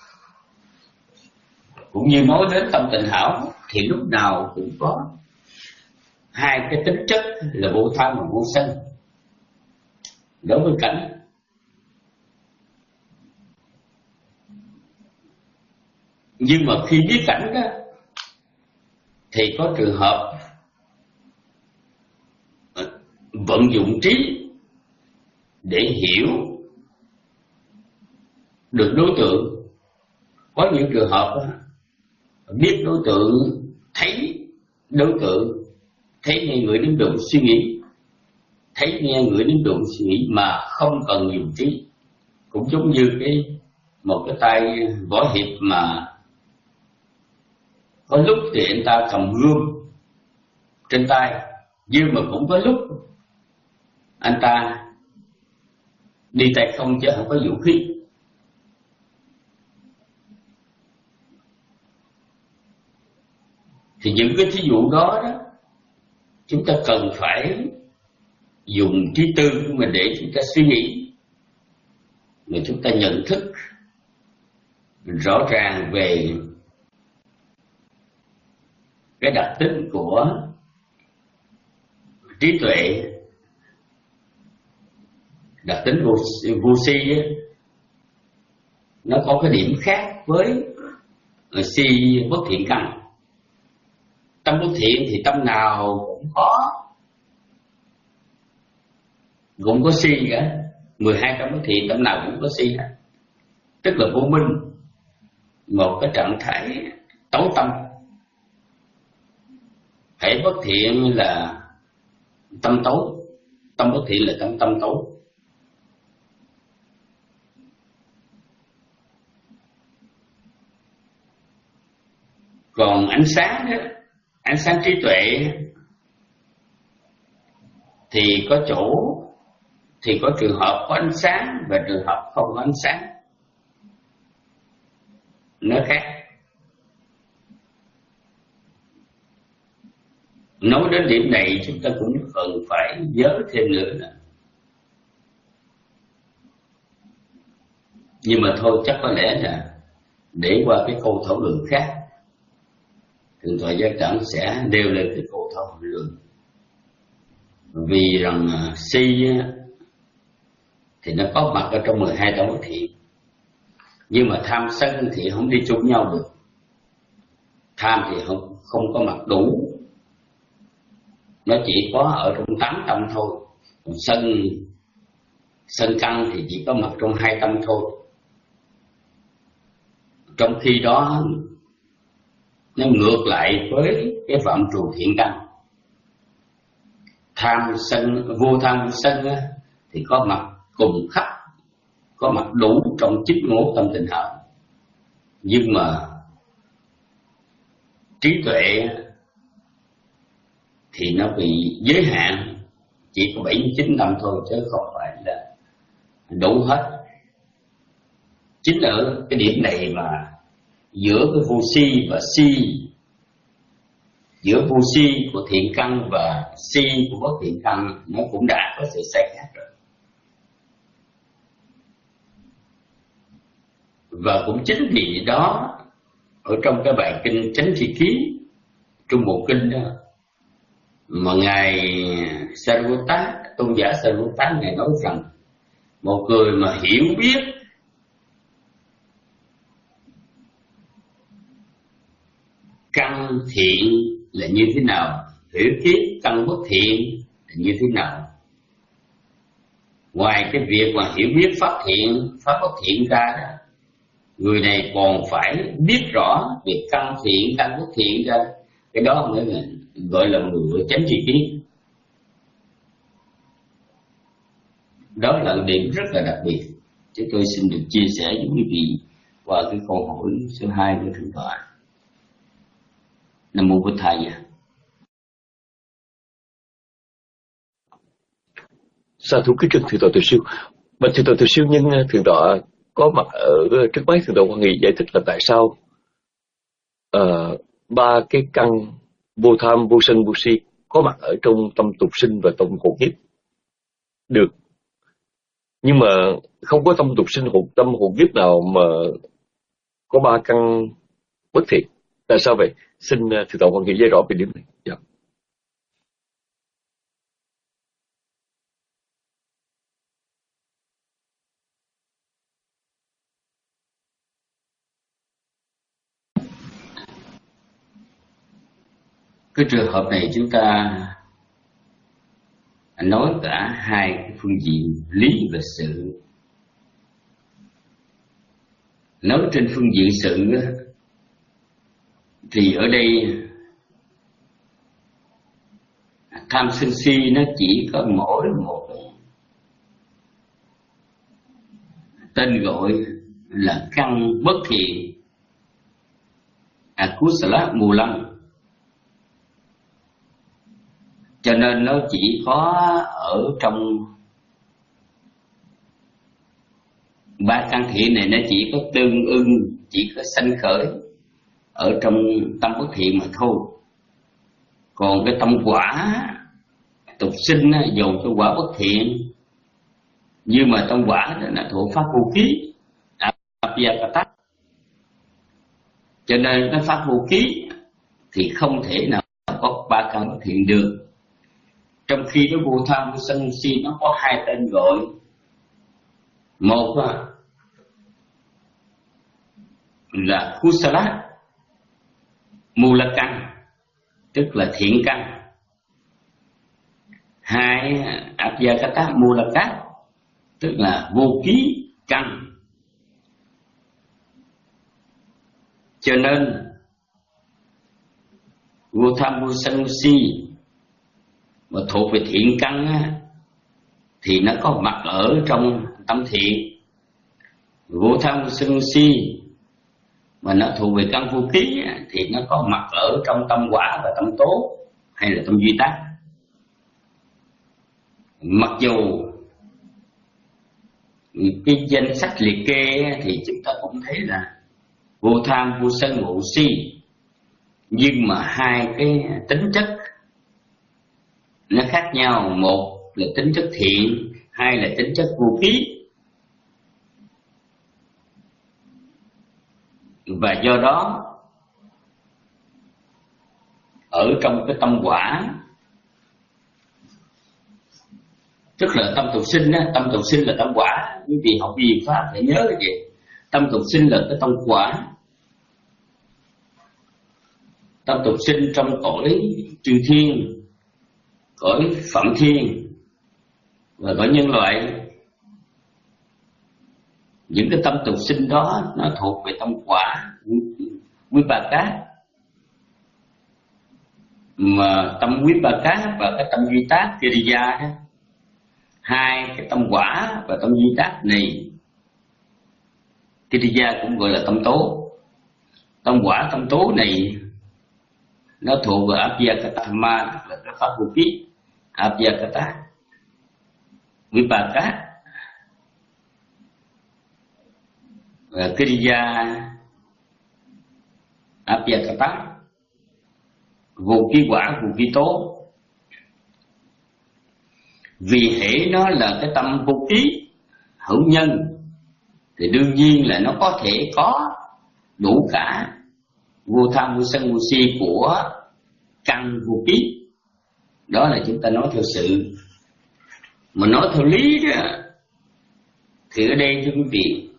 cũng như nói đến tâm tịnh hảo thì lúc nào cũng có hai cái tính chất là vô tham và vô sân đối với cảnh. Nhưng mà khi biết cảnh đó thì có trường hợp vận dụng trí để hiểu được đối tượng. Có những trường hợp đó, biết đối tượng, thấy đối tượng, thấy nghe người đến đường suy nghĩ, thấy nghe người đến đường suy nghĩ mà không cần dùng trí. Cũng giống như cái một cái tay võ hiệp mà có lúc thì anh ta cầm gươm trên tay, nhưng mà cũng có lúc anh ta đi tay không chứ không có vũ khí. Thì những cái thí dụ đó đó, chúng ta cần phải dùng trí tư của mình để chúng ta suy nghĩ, mà chúng ta nhận thức rõ ràng về cái đặc tính của trí tuệ, đặc tính vô, vô si ấy, nó có cái điểm khác với si bất thiện căn. Tâm bất thiện thì tâm nào cũng có, cũng có si cả. Mười hai tâm bất thiện tâm nào cũng có si cả, tức là vô minh, một cái trạng thái tối tâm. Hễ bất thiện là tâm tối, tâm bất thiện là tâm tâm tối. Còn ánh sáng đó, ánh sáng trí tuệ thì có chỗ, thì có trường hợp có ánh sáng và trường hợp không có ánh sáng, nó khác. Nói đến điểm này chúng ta cũng cần phải nhớ thêm nữa nè. Nhưng mà thôi chắc có lẽ là để qua cái câu thảo luận khác. Thượng tọa Giác Đẳng sẽ nêu lên cái câu thơ hồi lượng. Vì rằng si thì nó có mặt ở trong mười hai tâm bất thiện, nhưng mà tham sân thì không đi chung nhau được. Tham thì không không có mặt đủ, nó chỉ có ở trong tám tâm thôi. Còn sân sân căn thì chỉ có mặt trong hai tâm thôi. Trong khi đó nó ngược lại với cái phạm trù thiện căn. Tham sân, vô tham vô sân á, thì có mặt cùng khắp, có mặt đủ trong chín ngũ tâm tình hợp. Nhưng mà trí tuệ thì nó bị giới hạn, chỉ có bảy mươi chín năm thôi, chứ không phải là đủ hết. Chính ở cái điểm này mà giữa cái vô si và si, giữa vô si của thiện căn và si của bất thiện căn, nó cũng đã có sự sai khác rồi. Và cũng chính vì đó, ở trong cái bài kinh Chánh Tri Ký, trong bộ kinh đó, mà ngài Sariputta, tôn giả Sariputta, ngài nói rằng một người mà hiểu biết căn thiện là như thế nào, hiểu biết căn bất thiện là như thế nào, ngoài cái việc mà hiểu biết pháp thiện, pháp bất thiện ra đó, người này còn phải biết rõ về căn thiện, căn bất thiện ra. Cái đó mới là gọi là người chánh tri kiến. Đó là điểm rất là đặc biệt. Chứ tôi xin được chia sẻ với quý vị qua cái câu hỏi số hai của thượng tọa. Nam mô Bụt Thầy. Sa thú kính trình thượng tọa Từ Siêu. Bạch thượng tọa Từ Siêu, nhưng thượng tọa có mặt ở trước máy thượng tọa Quan Nghị giải thích là tại sao uh, ba cái căn vô tham, vô sân, vô si có mặt ở trong tâm tục sinh và tâm hộ kiếp được, nhưng mà không có tâm tục sinh, hộ tâm hộ kiếp nào mà có ba căn bất thiện. Tại sao vậy? Xin uh, thượng tọa Quan Nghị giải rõ về điểm này. Dạ. Cái trường hợp này chúng ta nói cả hai cái phương diện lý và sự. Nói trên phương diện sự thì ở đây tham sân si nó chỉ có mỗi một tên gọi là căn bất thiện, akusala mulam. Cho nên nó chỉ có ở trong ba căn thiện này, nó chỉ có tương ưng, chỉ có sanh khởi ở trong tâm bất thiện mà thôi. Còn cái tâm quả tục sinh dầu cho quả bất thiện, nhưng mà tâm quả đó là thuộc pháp vô ký, Abhyakata. Cho nên cái pháp vô ký thì không thể nào có ba căn bất thiện được. Trong khi cái vô tham vô sân si nó có hai tên gọi. Một là kusala mula căn, tức là thiện căn. Hai abhyakata mula căn, tức là vô ký căn. Cho nên vô tham vô sân vô si mà thuộc về thiện căn á, thì nó có mặt ở trong tâm thiện. Vô tham vô sân vô si mà nó thuộc về căn vô ký á, thì nó có mặt ở trong tâm quả và tâm tố, hay là tâm duy tác. Mặc dù cái danh sách liệt kê á, thì chúng ta cũng thấy là vô tham vô sân vô si, nhưng mà hai cái tính chất nó khác nhau. Một là tính chất thiện, hai là tính chất vô ký. Và do đó ở trong cái tâm quả, tức là tâm tục sinh á. Tâm tục sinh là tâm quả. Quý vị học gì pháp phải nhớ cái gì? Tâm tục sinh là cái tâm quả. Tâm tục sinh trong cõi chư thiên, cõi phạm thiên và cõi nhân loại. Những cái tâm tục sinh đó nó thuộc về tâm quả quý ba cát. Mà tâm quý ba cát và cái tâm duy tác Kiriya đó, hai cái tâm quả và tâm duy tác này, Kiriya cũng gọi là tâm tố. Tâm quả tâm tố này nó thuộc về Abhyakata Dhamma, là cái pháp vô ký. Abhyakata Vipaka và Kiriya Abhyakata, vô ký quả, vô ký tố. Vì hễ nó là cái tâm vô ký hữu nhân thì đương nhiên là nó có thể có đủ cả vô tham, vô sân, vô si của căn vô ký. Đó là chúng ta nói theo sự. Mà nói theo lý đó, thì ở đây thưa quý vị,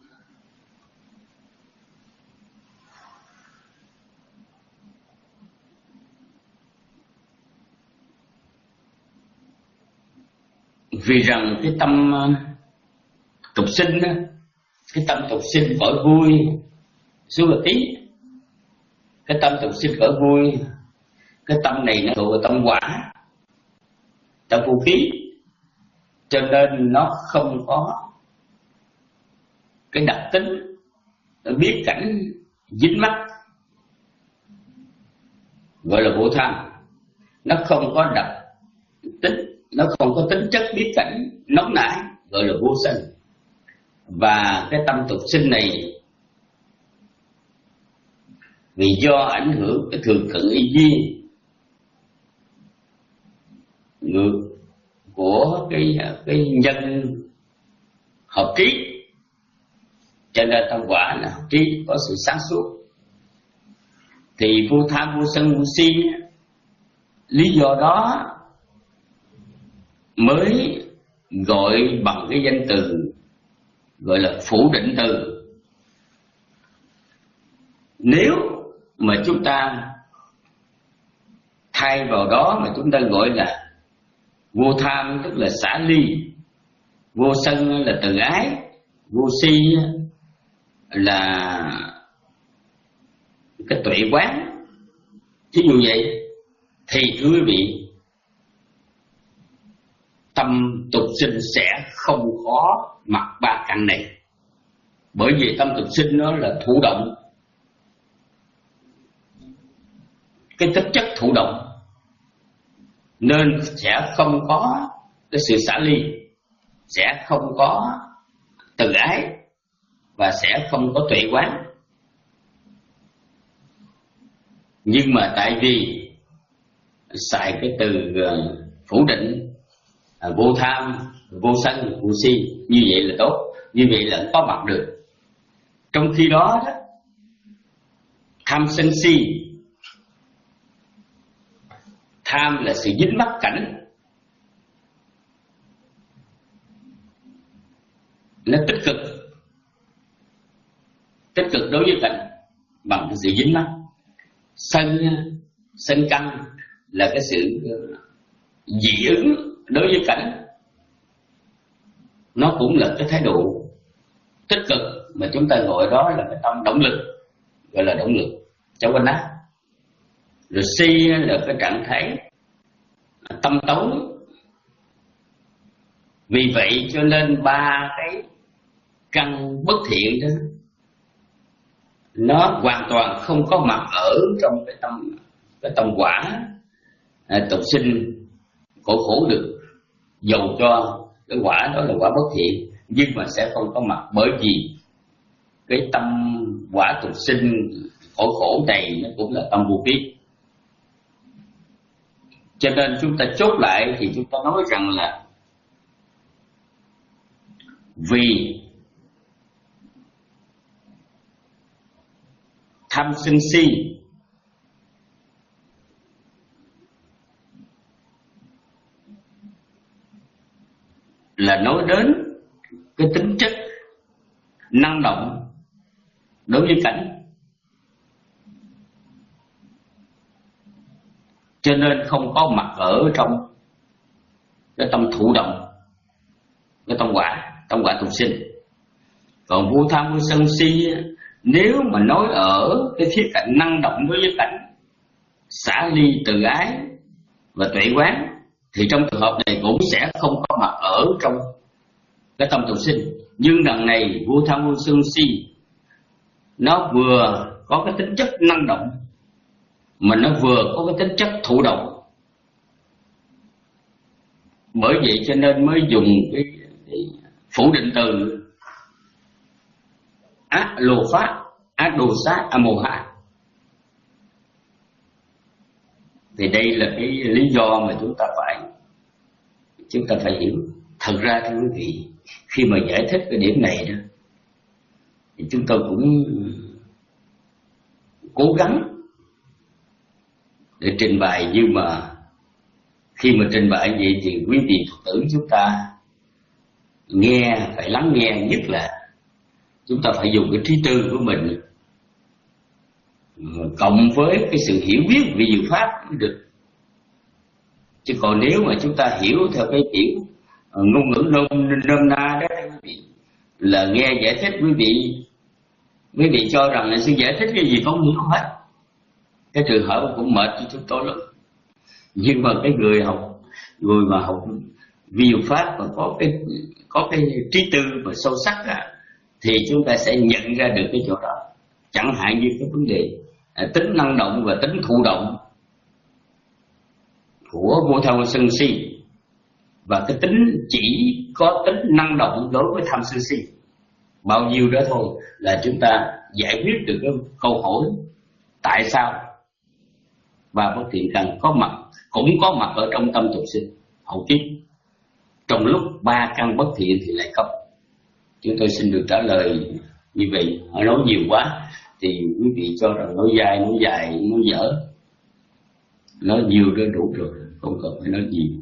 vì rằng cái tâm tục sinh đó, cái tâm tục sinh cõi vui xứ là tí, cái tâm tục sinh cõi vui, cái tâm này nó thuộc về tâm quả, tâm vô ký, cho nên nó không có cái đặc tính nó biết cảnh dính mắc, gọi là vô tham. Nó không có đặc tính, nó không có tính chất biết cảnh nóng nảy, gọi là vô sân. Và cái tâm tục sinh này vì do ảnh hưởng cái thường cận y duyên ngược của cái cái nhân hợp trí, cho nên tâm quả là hợp trí, có sự sáng suốt. Thì vô tham, vô sân, vô si, lý do đó mới gọi bằng cái danh từ gọi là phủ định từ. Nếu mà chúng ta thay vào đó mà chúng ta gọi là vô tham, tức là xả ly, vô sân là từ ái, vô si là cái tuệ quán, thí dụ vậy, thì thưa quý vị, tâm tục sinh sẽ không có mặc ba căn này. Bởi vì tâm tục sinh nó là thụ động, cái tính chất thụ động, nên sẽ không có cái sự xả ly, sẽ không có từ ái và sẽ không có tuệ quán. Nhưng mà tại vì xài cái từ phủ định, à, vô tham, vô sân, vô si, như vậy là tốt, như vậy là có mặt được. Trong khi đó, đó tham sân si, tham là sự dính mắc cảnh, nó tích cực, tích cực đối với cảnh bằng cái sự dính mắc. Sân, sân căn là cái sự dị ứng đối với cảnh, nó cũng là cái thái độ tích cực mà chúng ta gọi đó là cái tâm động lực, gọi là động lực cho quanh ác. Rồi si là cái trạng thái tâm tối. Vì vậy cho nên ba cái căn bất thiện đó nó hoàn toàn không có mặt ở trong cái tâm cái tâm quả à, tục sinh khổ khổ được, dầu cho cái quả đó là quả bất thiện, nhưng mà sẽ không có mặt, bởi vì cái tâm quả tục sinh khổ khổ này nó cũng là tâm vô ký. Cho nên chúng ta chốt lại thì chúng ta nói rằng là vì tham sân si là nói đến cái tính chất năng động đối với cảnh, cho nên không có mặt ở trong cái tâm thụ động, cái tâm quả, tâm quả tục sinh. Còn vô tham vô sân si, nếu mà nói ở cái khía cạnh năng động đối với cảnh, xả ly từ ái và tuệ quán, thì trong trường hợp này cũng sẽ không có mặt ở trong cái tâm tục sinh. Nhưng đằng này vô tham vô sân si nó vừa có cái tính chất năng động, mà nó vừa có cái tính chất thụ động. Bởi vậy cho nên mới dùng cái, cái phủ định từ á lô pháp, á đồ sát, á mô hạ. Thì đây là cái lý do mà chúng ta phải chúng ta phải hiểu. Thật ra thưa quý vị, khi mà giải thích cái điểm này đó, thì chúng tôi cũng cố gắng để trình bày, nhưng mà khi mà trình bày vậy thì quý vị Phật tử chúng ta nghe, phải lắng nghe, nhất là chúng ta phải dùng cái trí tư của mình cộng với cái sự hiểu biết về diệu pháp mới được. Chứ còn nếu mà chúng ta hiểu theo cái kiểu ngôn ngữ nôm nôm na đó quý vị, là nghe giải thích quý vị quý vị cho rằng là sư giải thích cái gì không hiểu hết, cái trường hợp cũng mệt cho chúng tôi lắm. Nhưng mà cái người học, người mà học vi diệu pháp và có cái có cái trí tư và sâu sắc á, thì chúng ta sẽ nhận ra được cái chỗ đó. Chẳng hạn như cái vấn đề à, tính năng động và tính thụ động của vô tham sân si, và cái tính chỉ có tính năng động đối với tham sân si, bao nhiêu đó thôi là chúng ta giải quyết được cái câu hỏi tại sao ba bất thiện căn có mặt, cũng có mặt ở trong tâm tục sinh hậu kiếp, trong lúc ba căn bất thiện thì lại không. Chúng tôi xin được trả lời như vậy. Họ nói nhiều quá thì quý vị cho rằng nói dài, nói dài, nói dở. Nói nhiều đó đủ rồi, không cần phải nói nhiều.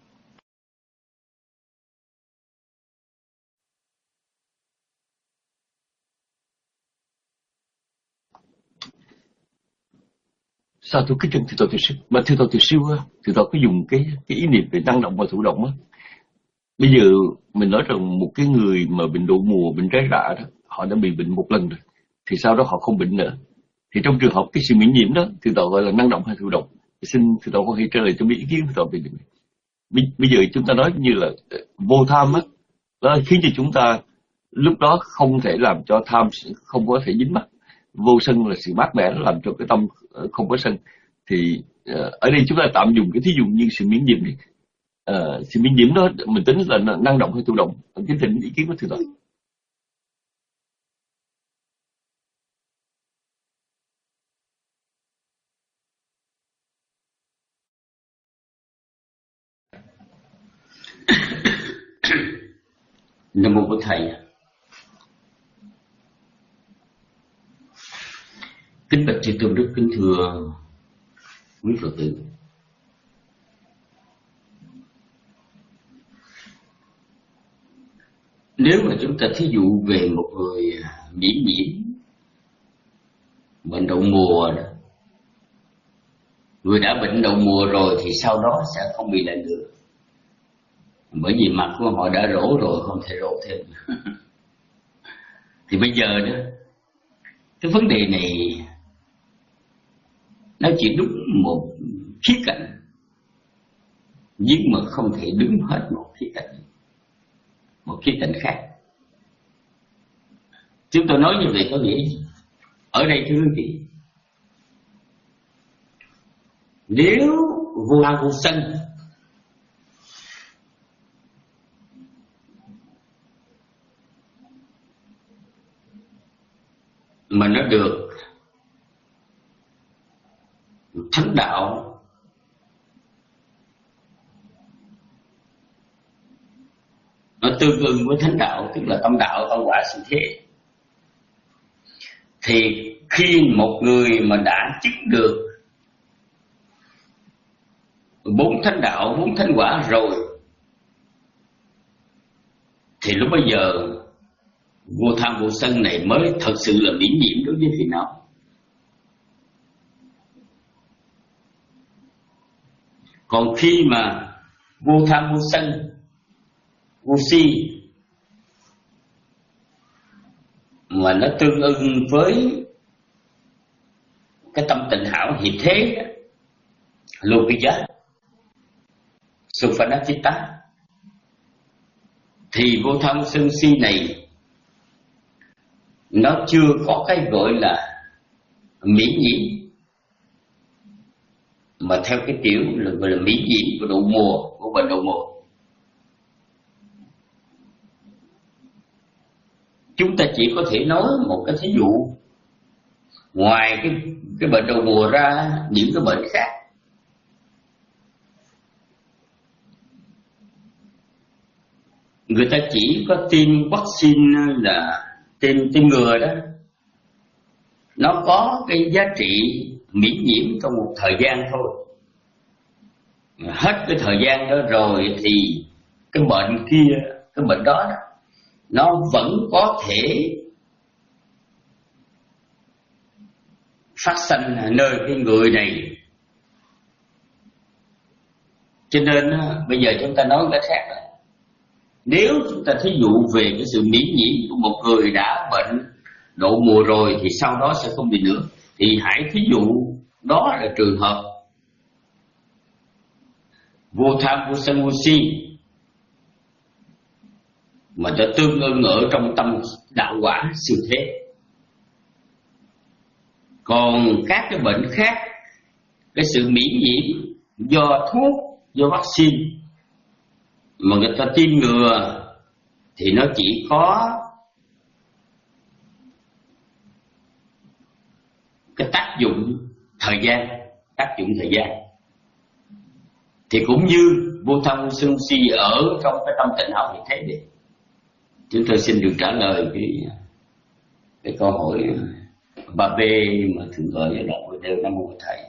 Sao tôi cứ chân thưa tôi thưa sư, mà thưa tôi thưa sư á, thưa tôi có dùng cái cái ý niệm về năng động và thụ động á. Bây giờ mình nói rằng một cái người mà bệnh đậu mùa, bệnh trái rạ đó, họ đã bị bệnh một lần rồi, thì sau đó họ không bệnh nữa. Thì trong trường hợp cái sự miễn nhiễm đó, thưa tôi gọi là năng động hay thụ động? Xin thưa tôi có thể trả lời cho mấy ý kiến của tôi về điều này. Bây giờ chúng ta nói như là vô tham á, nó khiến cho chúng ta lúc đó không thể làm cho tham không có thể dính mắc. Vô sân là sự mát mẻ, nó làm cho cái tâm không có sân. Thì ở đây chúng ta tạm dùng cái thí dụ như sự miễn nhiễm đi. Uh, sự miễn nhiễm đó mình tính là năng động hay thụ động? Kính thỉnh ý kiến của thưa tôi. Nam mô của thầy. Kính bạch chư tôn đức, kính thưa quý Phật tử. Nếu mà chúng ta thí dụ về một người nhiễm nhiễm bệnh đậu mùa đó, người đã bệnh đậu mùa rồi thì sau đó sẽ không bị lại nữa, bởi vì mặt của họ đã rỗ rồi, không thể rỗ thêm. Thì bây giờ đó, cái vấn đề này nó chỉ đúng một khía cạnh, nhưng mà không thể đứng hết một khía cạnh, một khía cạnh khác. Chúng tôi nói như vậy có nghĩa gì? Ở đây thưa quý vị, nếu vô tham vô sân mà nó được thánh đạo nó tương ưng với thánh đạo, tức là tâm đạo, tâm quả sinh thế, thì khi một người mà đã chứng được bốn thánh đạo, bốn thánh quả rồi, thì lúc bây giờ vô tham vô sân này mới thật sự là miễn nhiễm đối với phiền não. Còn khi mà vô tham vô sân, vô si mà nó tương ưng với cái tâm tịnh hảo hiệp thế lô cái giá Suphanachita, thì vô tham sân si này nó chưa có cái gọi là miễn nhiễm, mà theo cái kiểu là gọi là miễn nhiễm của độ mùa, của bệnh độ mùa. Chúng ta chỉ có thể nói một cái thí dụ, ngoài cái cái bệnh đầu mùa ra, những cái bệnh khác người ta chỉ có tiêm vaccine là tiêm tiêm ngừa đó, nó có cái giá trị miễn nhiễm trong một thời gian thôi. Hết cái thời gian đó rồi thì cái bệnh kia, cái bệnh đó, đó nó vẫn có thể phát sinh nơi cái người này. Cho nên bây giờ chúng ta nói cái khác là, nếu chúng ta thí dụ về cái sự miễn nhiễm của một người đã bệnh độ mùa rồi thì sau đó sẽ không bị nữa, thì hãy thí dụ đó là trường hợp vô tham vô sân vô si mà đã tương ưng ở trong tâm đạo quả siêu thế. Còn các cái bệnh khác, cái sự miễn nhiễm do thuốc, do vaccine mà người ta tiêm ngừa thì nó chỉ có cái tác dụng thời gian, tác dụng thời gian. Thì cũng như vô tham vô sân si ở trong cái tâm tịnh học như thế đấy. Chúng tôi xin được trả lời cái cái câu hỏi bà B mà thường gọi là đoạn đều Nam Mô Thầy.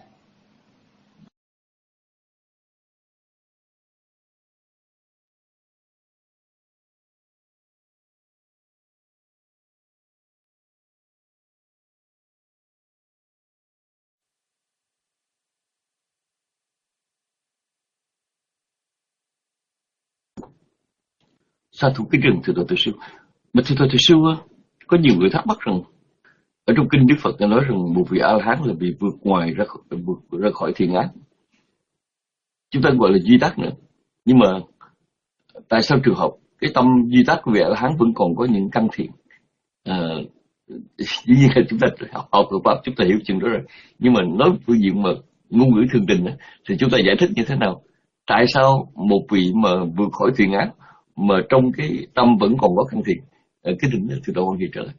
Sa thú kính rừng thưa Tổ Sư. Mà thưa Tổ Sư, có nhiều người thắc mắc rằng ở trong kinh Đức Phật đã nói rằng một vị A La Hán là bị vượt ngoài ra khỏi, vượt ra khỏi thiện ác. Chúng ta gọi là duy tác nữa. Nhưng mà tại sao trường hợp cái tâm duy tác của vị A La Hán vẫn còn có những căn thiện? À, dĩ nhiên là chúng ta học học Phật pháp chúng ta hiểu chừng đó rồi. Nhưng mà nói phương diện mà ngôn ngữ thường tình thì chúng ta giải thích như thế nào? Tại sao một vị mà vượt khỏi thiện ác mà trong cái tâm vẫn còn có căn thiện? Cái định từ đâu gì trở lại?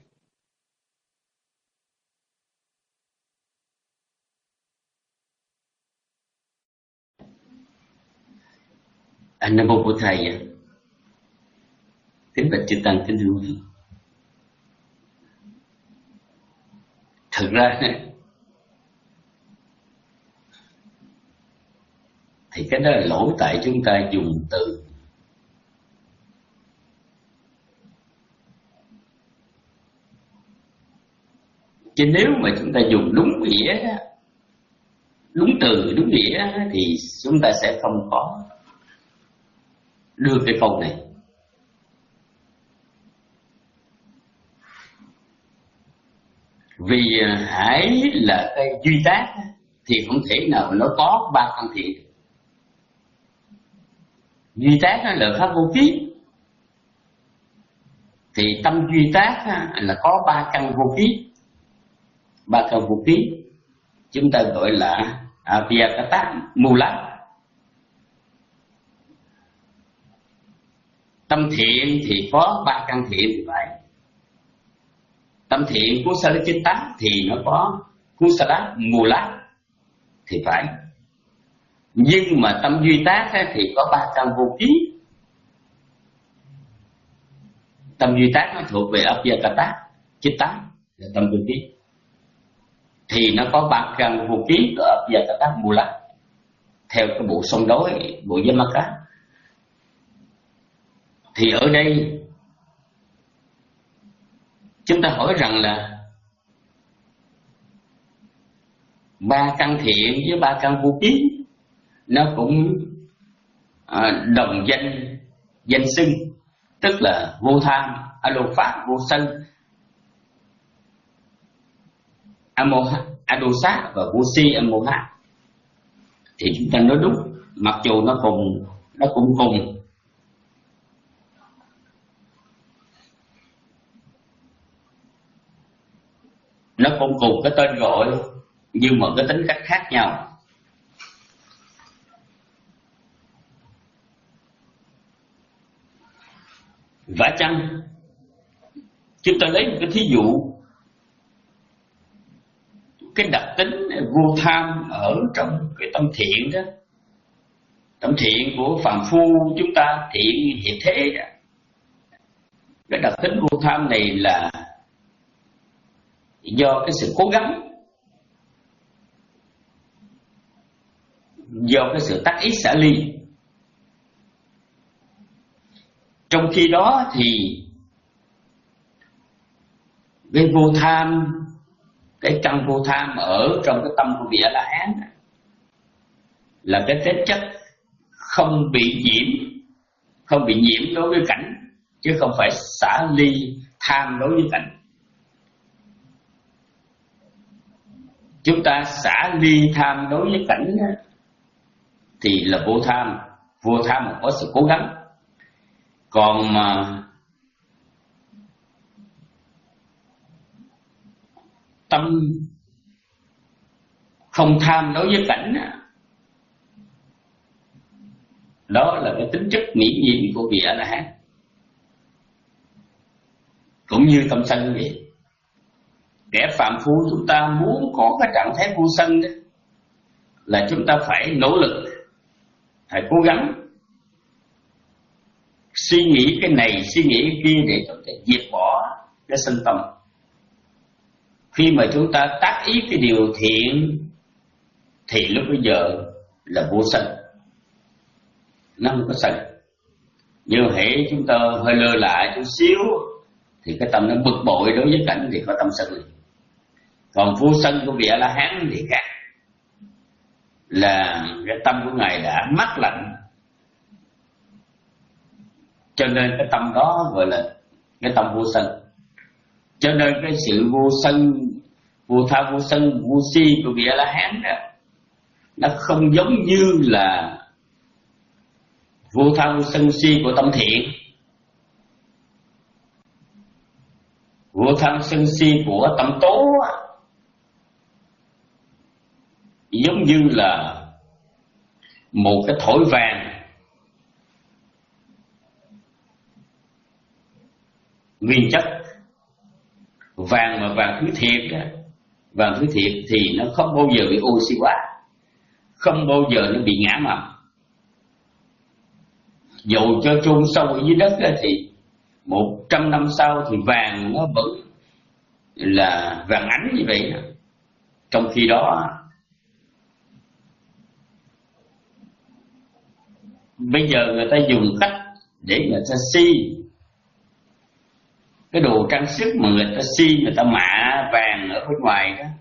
Anh Nam Mô của Thầy. Kính bạch chư tăng, kính thưa quý vị. Thực ra thì cái đó là lỗi tại chúng ta dùng từ. Chứ nếu mà chúng ta dùng đúng nghĩa, đúng từ, đúng nghĩa thì chúng ta sẽ không có đưa cái câu này. Vì hãy là cái duy tác thì không thể nào nó có ba căn thiện. Duy tác là pháp vô ký, thì tâm duy tác là có ba căn vô ký. Ba căn vô ký chúng ta gọi là Avyakata Mula. Tâm thiện thì có ba căn thiện thì phải. Tâm thiện Kusala Chitta thì nó có Kusala Mula thì phải. Nhưng mà tâm duy tác thì có ba căn vô ký. Tâm duy tác nó thuộc về Avyakata Chitta là tâm vô ký, thì nó có ba căn vô ký của Avyakata Mula theo cái bộ song đối, bộ Yamaka. Thì ở đây chúng ta hỏi rằng là ba căn thiện với ba căn vô kiến nó cũng à, đồng danh danh xưng, tức là vô tham, alo pháp, vô sân, amoha, adosat và vô si, amoha. Thì chúng ta nói đúng, mặc dù nó cùng nó cũng cùng nó cũng cùng cái tên gọi nhưng mà cái tính cách khác nhau. Và chăng chúng ta lấy một cái thí dụ, cái đặc tính vô tham ở trong cái tâm thiện đó, tâm thiện của phàm phu chúng ta, thiện hiện thế đó. Cái đặc tính vô tham này là do cái sự cố gắng, do cái sự tác ý xả ly. Trong khi đó thì cái vô tham, cái căn vô tham ở trong cái tâm của vị A-la-hán là cái tính chất không bị nhiễm, không bị nhiễm đối với cảnh, chứ không phải xả ly tham đối với cảnh. Chúng ta xả ly tham đối với cảnh thì là vô tham, vô tham mà có sự cố gắng. Còn mà tâm không tham đối với cảnh, đó là cái tính chất miễn nhiễm của vị A-la-hán. Cũng như tâm sân vậy. Kẻ phàm phu chúng ta muốn có cái trạng thái vô sân đó, là chúng ta phải nỗ lực, phải cố gắng suy nghĩ cái này, suy nghĩ cái kia để chúng ta diệt bỏ cái sân tâm. Khi mà chúng ta tác ý cái điều thiện thì lúc bây giờ là vô sân, nó không có sân. Nhưng hễ chúng ta hơi lơ là chút xíu thì cái tâm nó bực bội đối với cảnh thì có tâm sân liền. Còn vô sân của vị A-la-hán thì khác, là cái tâm của ngài đã mát lạnh, cho nên cái tâm đó gọi là cái tâm vô sân. Cho nên cái sự vô sân, vô tham, vô sân, vô si của vị A-la-hán đó, nó không giống như là vô tham, vô sân, vô si của tâm thiện. Vô tham, sân si của tâm tố giống như là một cái thỏi vàng nguyên chất. Vàng mà vàng thứ thiệt đó, vàng thứ thiệt thì nó không bao giờ bị oxy hóa, không bao giờ nó bị ngã mầm. Dù cho chôn sâu ở dưới đất đó, thì một trăm năm sau thì vàng nó vẫn là vàng ánh như vậy. Trong khi đó bây giờ người ta dùng cách để người ta si cái đồ trang sức mà người ta si, người ta mạ vàng ở bên ngoài đó.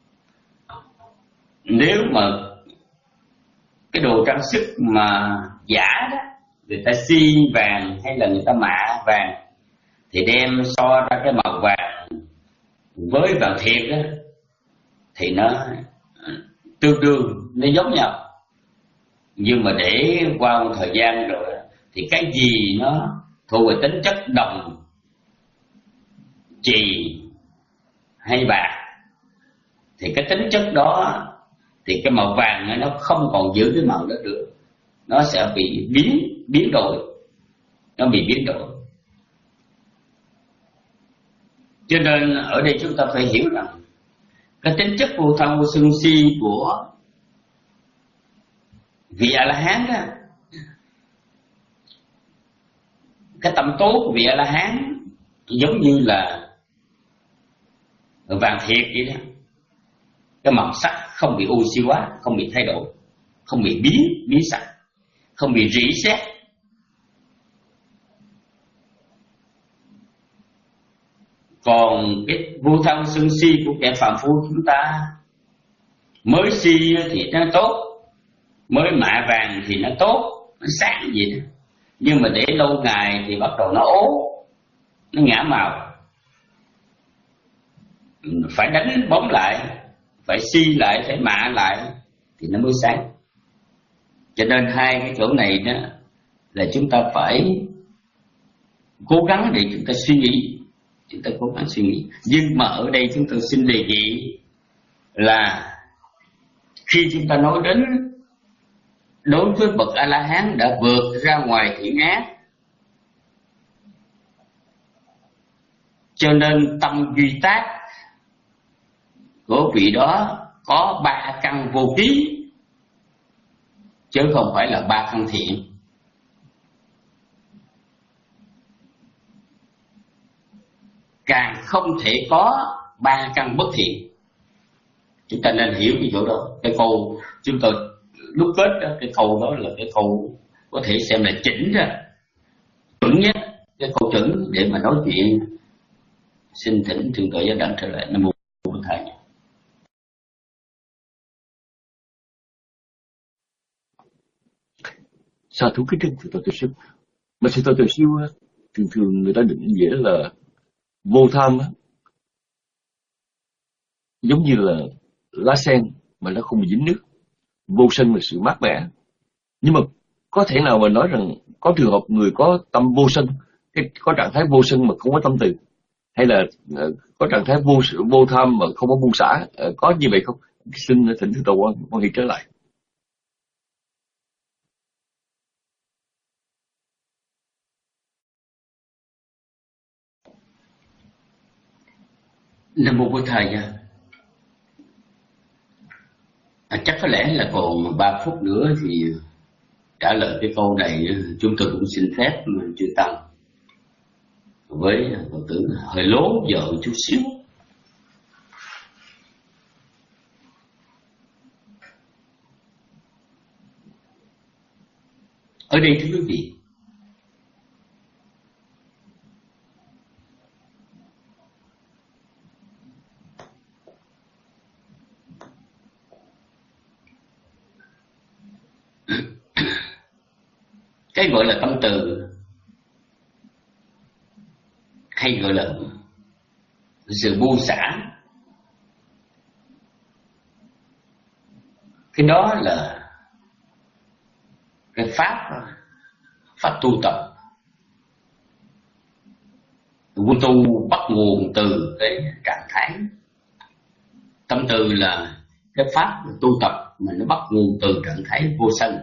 Nếu mà cái đồ trang sức mà giả đó, người ta si vàng hay là người ta mạ vàng, thì đem so ra cái màu vàng với vàng thiệt đó, thì nó tương đương, nó giống nhau. Nhưng mà để qua một thời gian rồi thì cái gì nó thuộc về tính chất đồng, trì hay bạc, thì cái tính chất đó thì cái màu vàng nó không còn giữ cái màu đó được, nó sẽ bị biến biến đổi, nó bị biến đổi. Cho nên ở đây chúng ta phải hiểu rằng cái tính chất vô tham vô sân si của vị A-la-hán đó, cái tâm tố của vị A-la-hán giống như là vàng thiệt vậy đó. Cái màu sắc không bị oxy hóa, không bị thay đổi, không bị biến biến sắc, không bị rỉ sét. Còn cái vô tham sân si của kẻ phàm phu chúng ta, mới si thì nó tốt, mới mạ vàng thì nó tốt, nó sáng gì đó, nhưng mà để lâu ngày thì bắt đầu nó ố, nó ngã màu. Phải đánh bóng lại, phải si lại, phải mạ lại thì nó mới sáng. Cho nên hai cái chỗ này đó là chúng ta phải cố gắng để chúng ta suy nghĩ, chúng ta cố gắng suy nghĩ. Nhưng mà ở đây chúng tôi xin đề nghị là khi chúng ta nói đến đối với bậc A La Hán đã vượt ra ngoài thiện ác, cho nên tâm duy tác của vị đó có ba căn vô ký, chứ không phải là ba căn thiện. Càng không thể có ba căn bất thiện. Chúng ta nên hiểu cái chỗ đó. Cái câu chúng tôi lúc kết đó, cái câu đó là cái câu có thể xem là chỉnh ra, chuẩn nhất, cái câu chuẩn để mà nói chuyện. Xin thỉnh thượng tọa giáo đặng trở lại. Nam mô Bổn Thầy. Sa thú kính thưa thượng tọa tiểu sư. Mà sư tọa tiểu sư thường thường người ta định nghĩa là vô tham á, giống như là lá sen mà nó không bị dính nước. Vô sân là sự mát mẻ. Nhưng mà có thể nào mà nói rằng có trường hợp người có tâm vô sân, cái có trạng thái vô sân mà không có tâm từ, hay là uh, có trạng thái vô vô tham mà không có buông xả, uh, có như vậy không? Xin thỉnh thượng tọa quan hệ trở lại. Nam mô Bổn Thầy. À, chắc có lẽ là còn ba phút nữa thì trả lời cái câu này. Chúng tôi cũng xin phép chư tăng với Phật tử hơi lố giờ chút xíu. Ở đây thưa quý vị, cái gọi là tâm từ hay gọi là sự buông xả, cái đó là cái pháp pháp tu tập. Quân tu bắt nguồn từ cái trạng thái tâm từ, là cái pháp tu tập mà nó bắt nguồn từ trạng thái vô sân.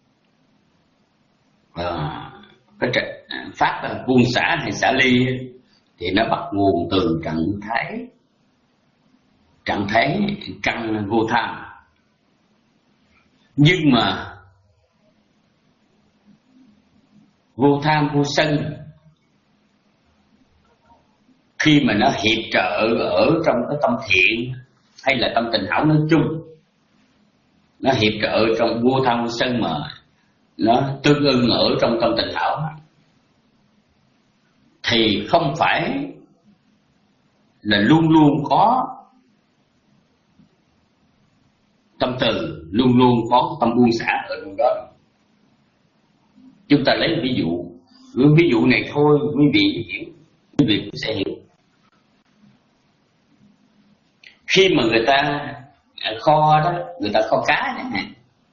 À, cái pháp buông xả hay xả ly thì nó bắt nguồn từ trạng thái trạng thái căn vô tham. Nhưng mà vô tham vô sân khi mà nó hiệp trợ ở trong cái tâm thiện hay là tâm tình hảo nói chung, nó hiệp trợ trong vô tham vô sân mà nó tương ưng ở trong tâm tình hảo, thì không phải là luôn luôn có tâm từ, luôn luôn có tâm buông xả ở trong đó. Chúng ta lấy ví dụ, ví dụ này thôi quý vị hiểu, quý vị cũng sẽ hiểu. Khi mà người ta kho đó, người ta kho cá chẳng hạn,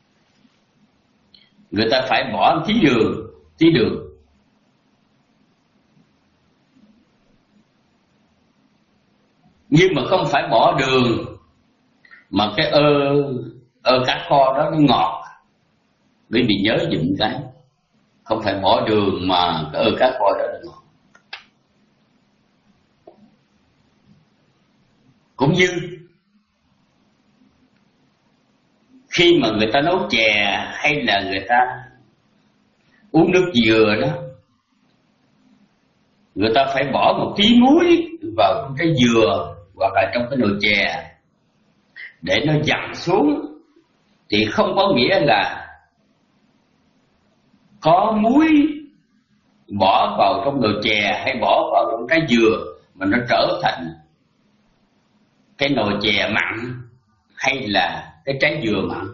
người ta phải bỏ tí đường, tí đường. Nhưng mà không phải bỏ đường mà cái ơ ơ cá kho đó nó ngọt. Quý vị nhớ dùm cái, không phải bỏ đường mà cái ơ cá kho đó nó ngọt. Cũng như khi mà người ta nấu chè hay là người ta uống nước dừa đó, người ta phải bỏ một tí muối vào trong cái dừa hoặc là trong cái nồi chè để nó dặn xuống, thì không có nghĩa là có muối bỏ vào trong nồi chè hay bỏ vào trong cái dừa mà nó trở thành cái nồi chè mặn hay là cái trái dừa mặn,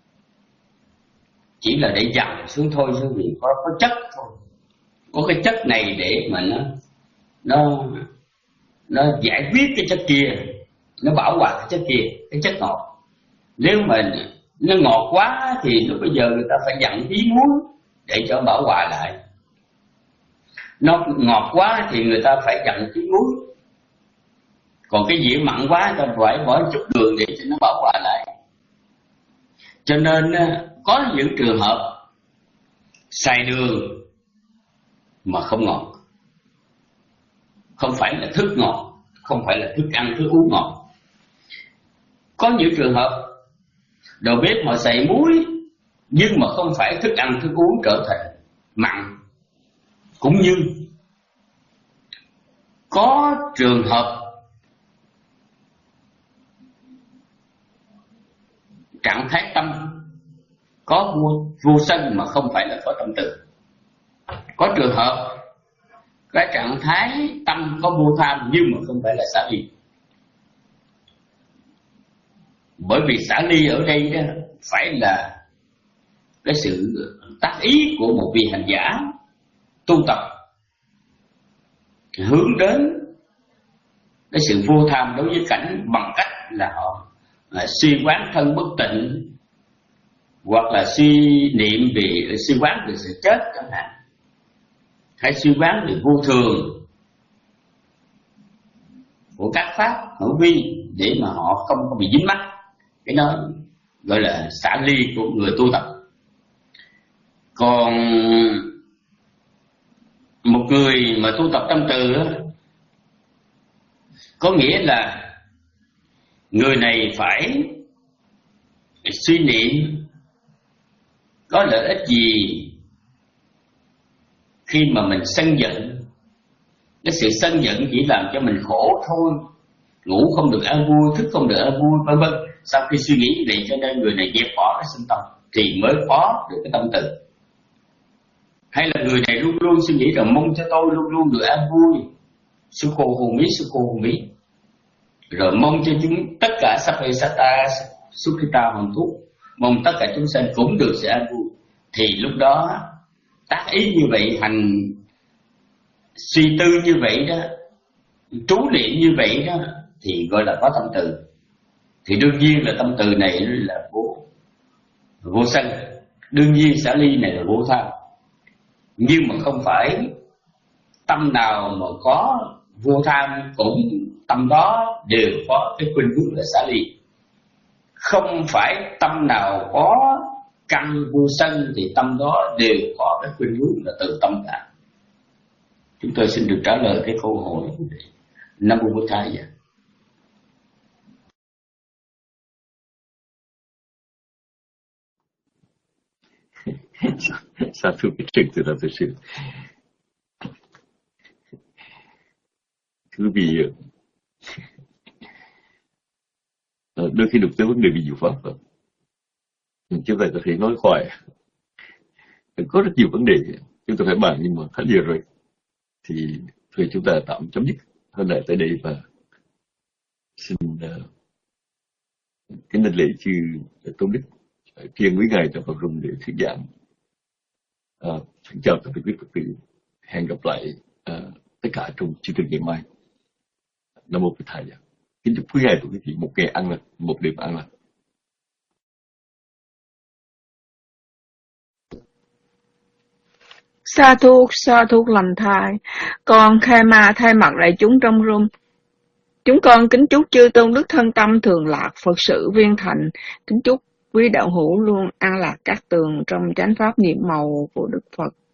chỉ là để dằn xuống thôi, chứ vì có, có chất thôi, có cái chất này để mà nó nó nó giải quyết cái chất kia, nó bảo hòa cái chất kia, cái chất ngọt. Nếu mà nó ngọt quá thì lúc bây giờ người ta phải dặn tí muối để cho bảo hòa lại. Nó ngọt quá thì người ta phải dặn tí muối. Còn cái dĩa mặn quá ta phải bỏ chút đường để cho nó bảo hòa lại. Cho nên có những trường hợp xài đường mà không ngọt, không phải là thức ngọt, không phải là thức ăn, thức uống ngọt. Có những trường hợp đầu bếp họ xài muối nhưng mà không phải thức ăn, thức uống trở thành mặn. Cũng như có trường hợp trạng thái tâm có vô, vô sân mà không phải là có tâm từ. Có trường hợp cái trạng thái tâm có vô tham nhưng mà không phải là xả ly. Bởi vì xả ly ở đây đó phải là cái sự tác ý của một vị hành giả tu tập hướng đến cái sự vô tham đối với cảnh bằng cách là họ là suy quán thân bất tịnh, hoặc là suy niệm về suy quán về sự chết chẳng hạn, hay suy quán về vô thường của các pháp hữu vi để mà họ không có bị dính mắc. Cái đó gọi là xả ly của người tu tập. Còn một người mà tu tập tâm từ đó, có nghĩa là người này phải suy niệm có lợi ích gì khi mà mình sân giận. Cái sự sân giận chỉ làm cho mình khổ thôi, ngủ không được an vui, thức không được an vui, vân vân. Sau khi suy nghĩ như vậy cho nên người này dẹp bỏ cái sân tâm thì mới có được cái tâm từ. Hay là người này luôn luôn suy nghĩ rằng mong cho tôi luôn luôn được an vui, su cô hồn mí, su cô hồn mí, rồi mong cho chúng tất cả sapphe satta sukhita hoàn thú, mong tất cả chúng sanh cũng được sự an vui. Thì lúc đó tác ý như vậy, hành suy tư như vậy đó, trú niệm như vậy đó, thì gọi là có tâm từ. Thì đương nhiên là tâm từ này là vô vô sân, đương nhiên xả ly này là vô tham. Nhưng mà không phải tâm nào mà có vô tham cũng tâm đó đều có cái khuynh hướng là xả ly. Không phải tâm nào có căn vô sân thì tâm đó đều có cái khuynh hướng là tự tâm cả. Chúng tôi xin được trả lời cái câu hỏi Nam Mô Bổn Thầy. Sa thú cái chuyện từ đó thực sự. Cứ vì đôi khi đụng tới vấn đề ví dụ pháp, chúng ta có thể nói hoài, có rất nhiều vấn đề chúng ta phải bàn, nhưng mà hết giờ rồi thì thôi chúng ta tạm chấm dứt hôm nay tại đây và xin uh, kính đảnh lễ chư tôn đức kiên quý ngài trong Phật room để thuyết giảng. Uh, xin chào tất cả quý Phật tử, hẹn gặp lại uh, tất cả trong chương trình ngày mai. Nam Mô Bổn Thầy. Kính chúc quý ngài và quý vị một ngày an lành, một đêm an lành. Sa thuốc, sa thuốc lành thai. Con khai ma thay mặt đại chúng trong room. Chúng con kính chúc chư tôn đức thân tâm thường lạc, Phật sự viên thành. Kính chúc quý đạo hữu luôn an lạc các tường trong chánh pháp niệm màu của Đức Phật.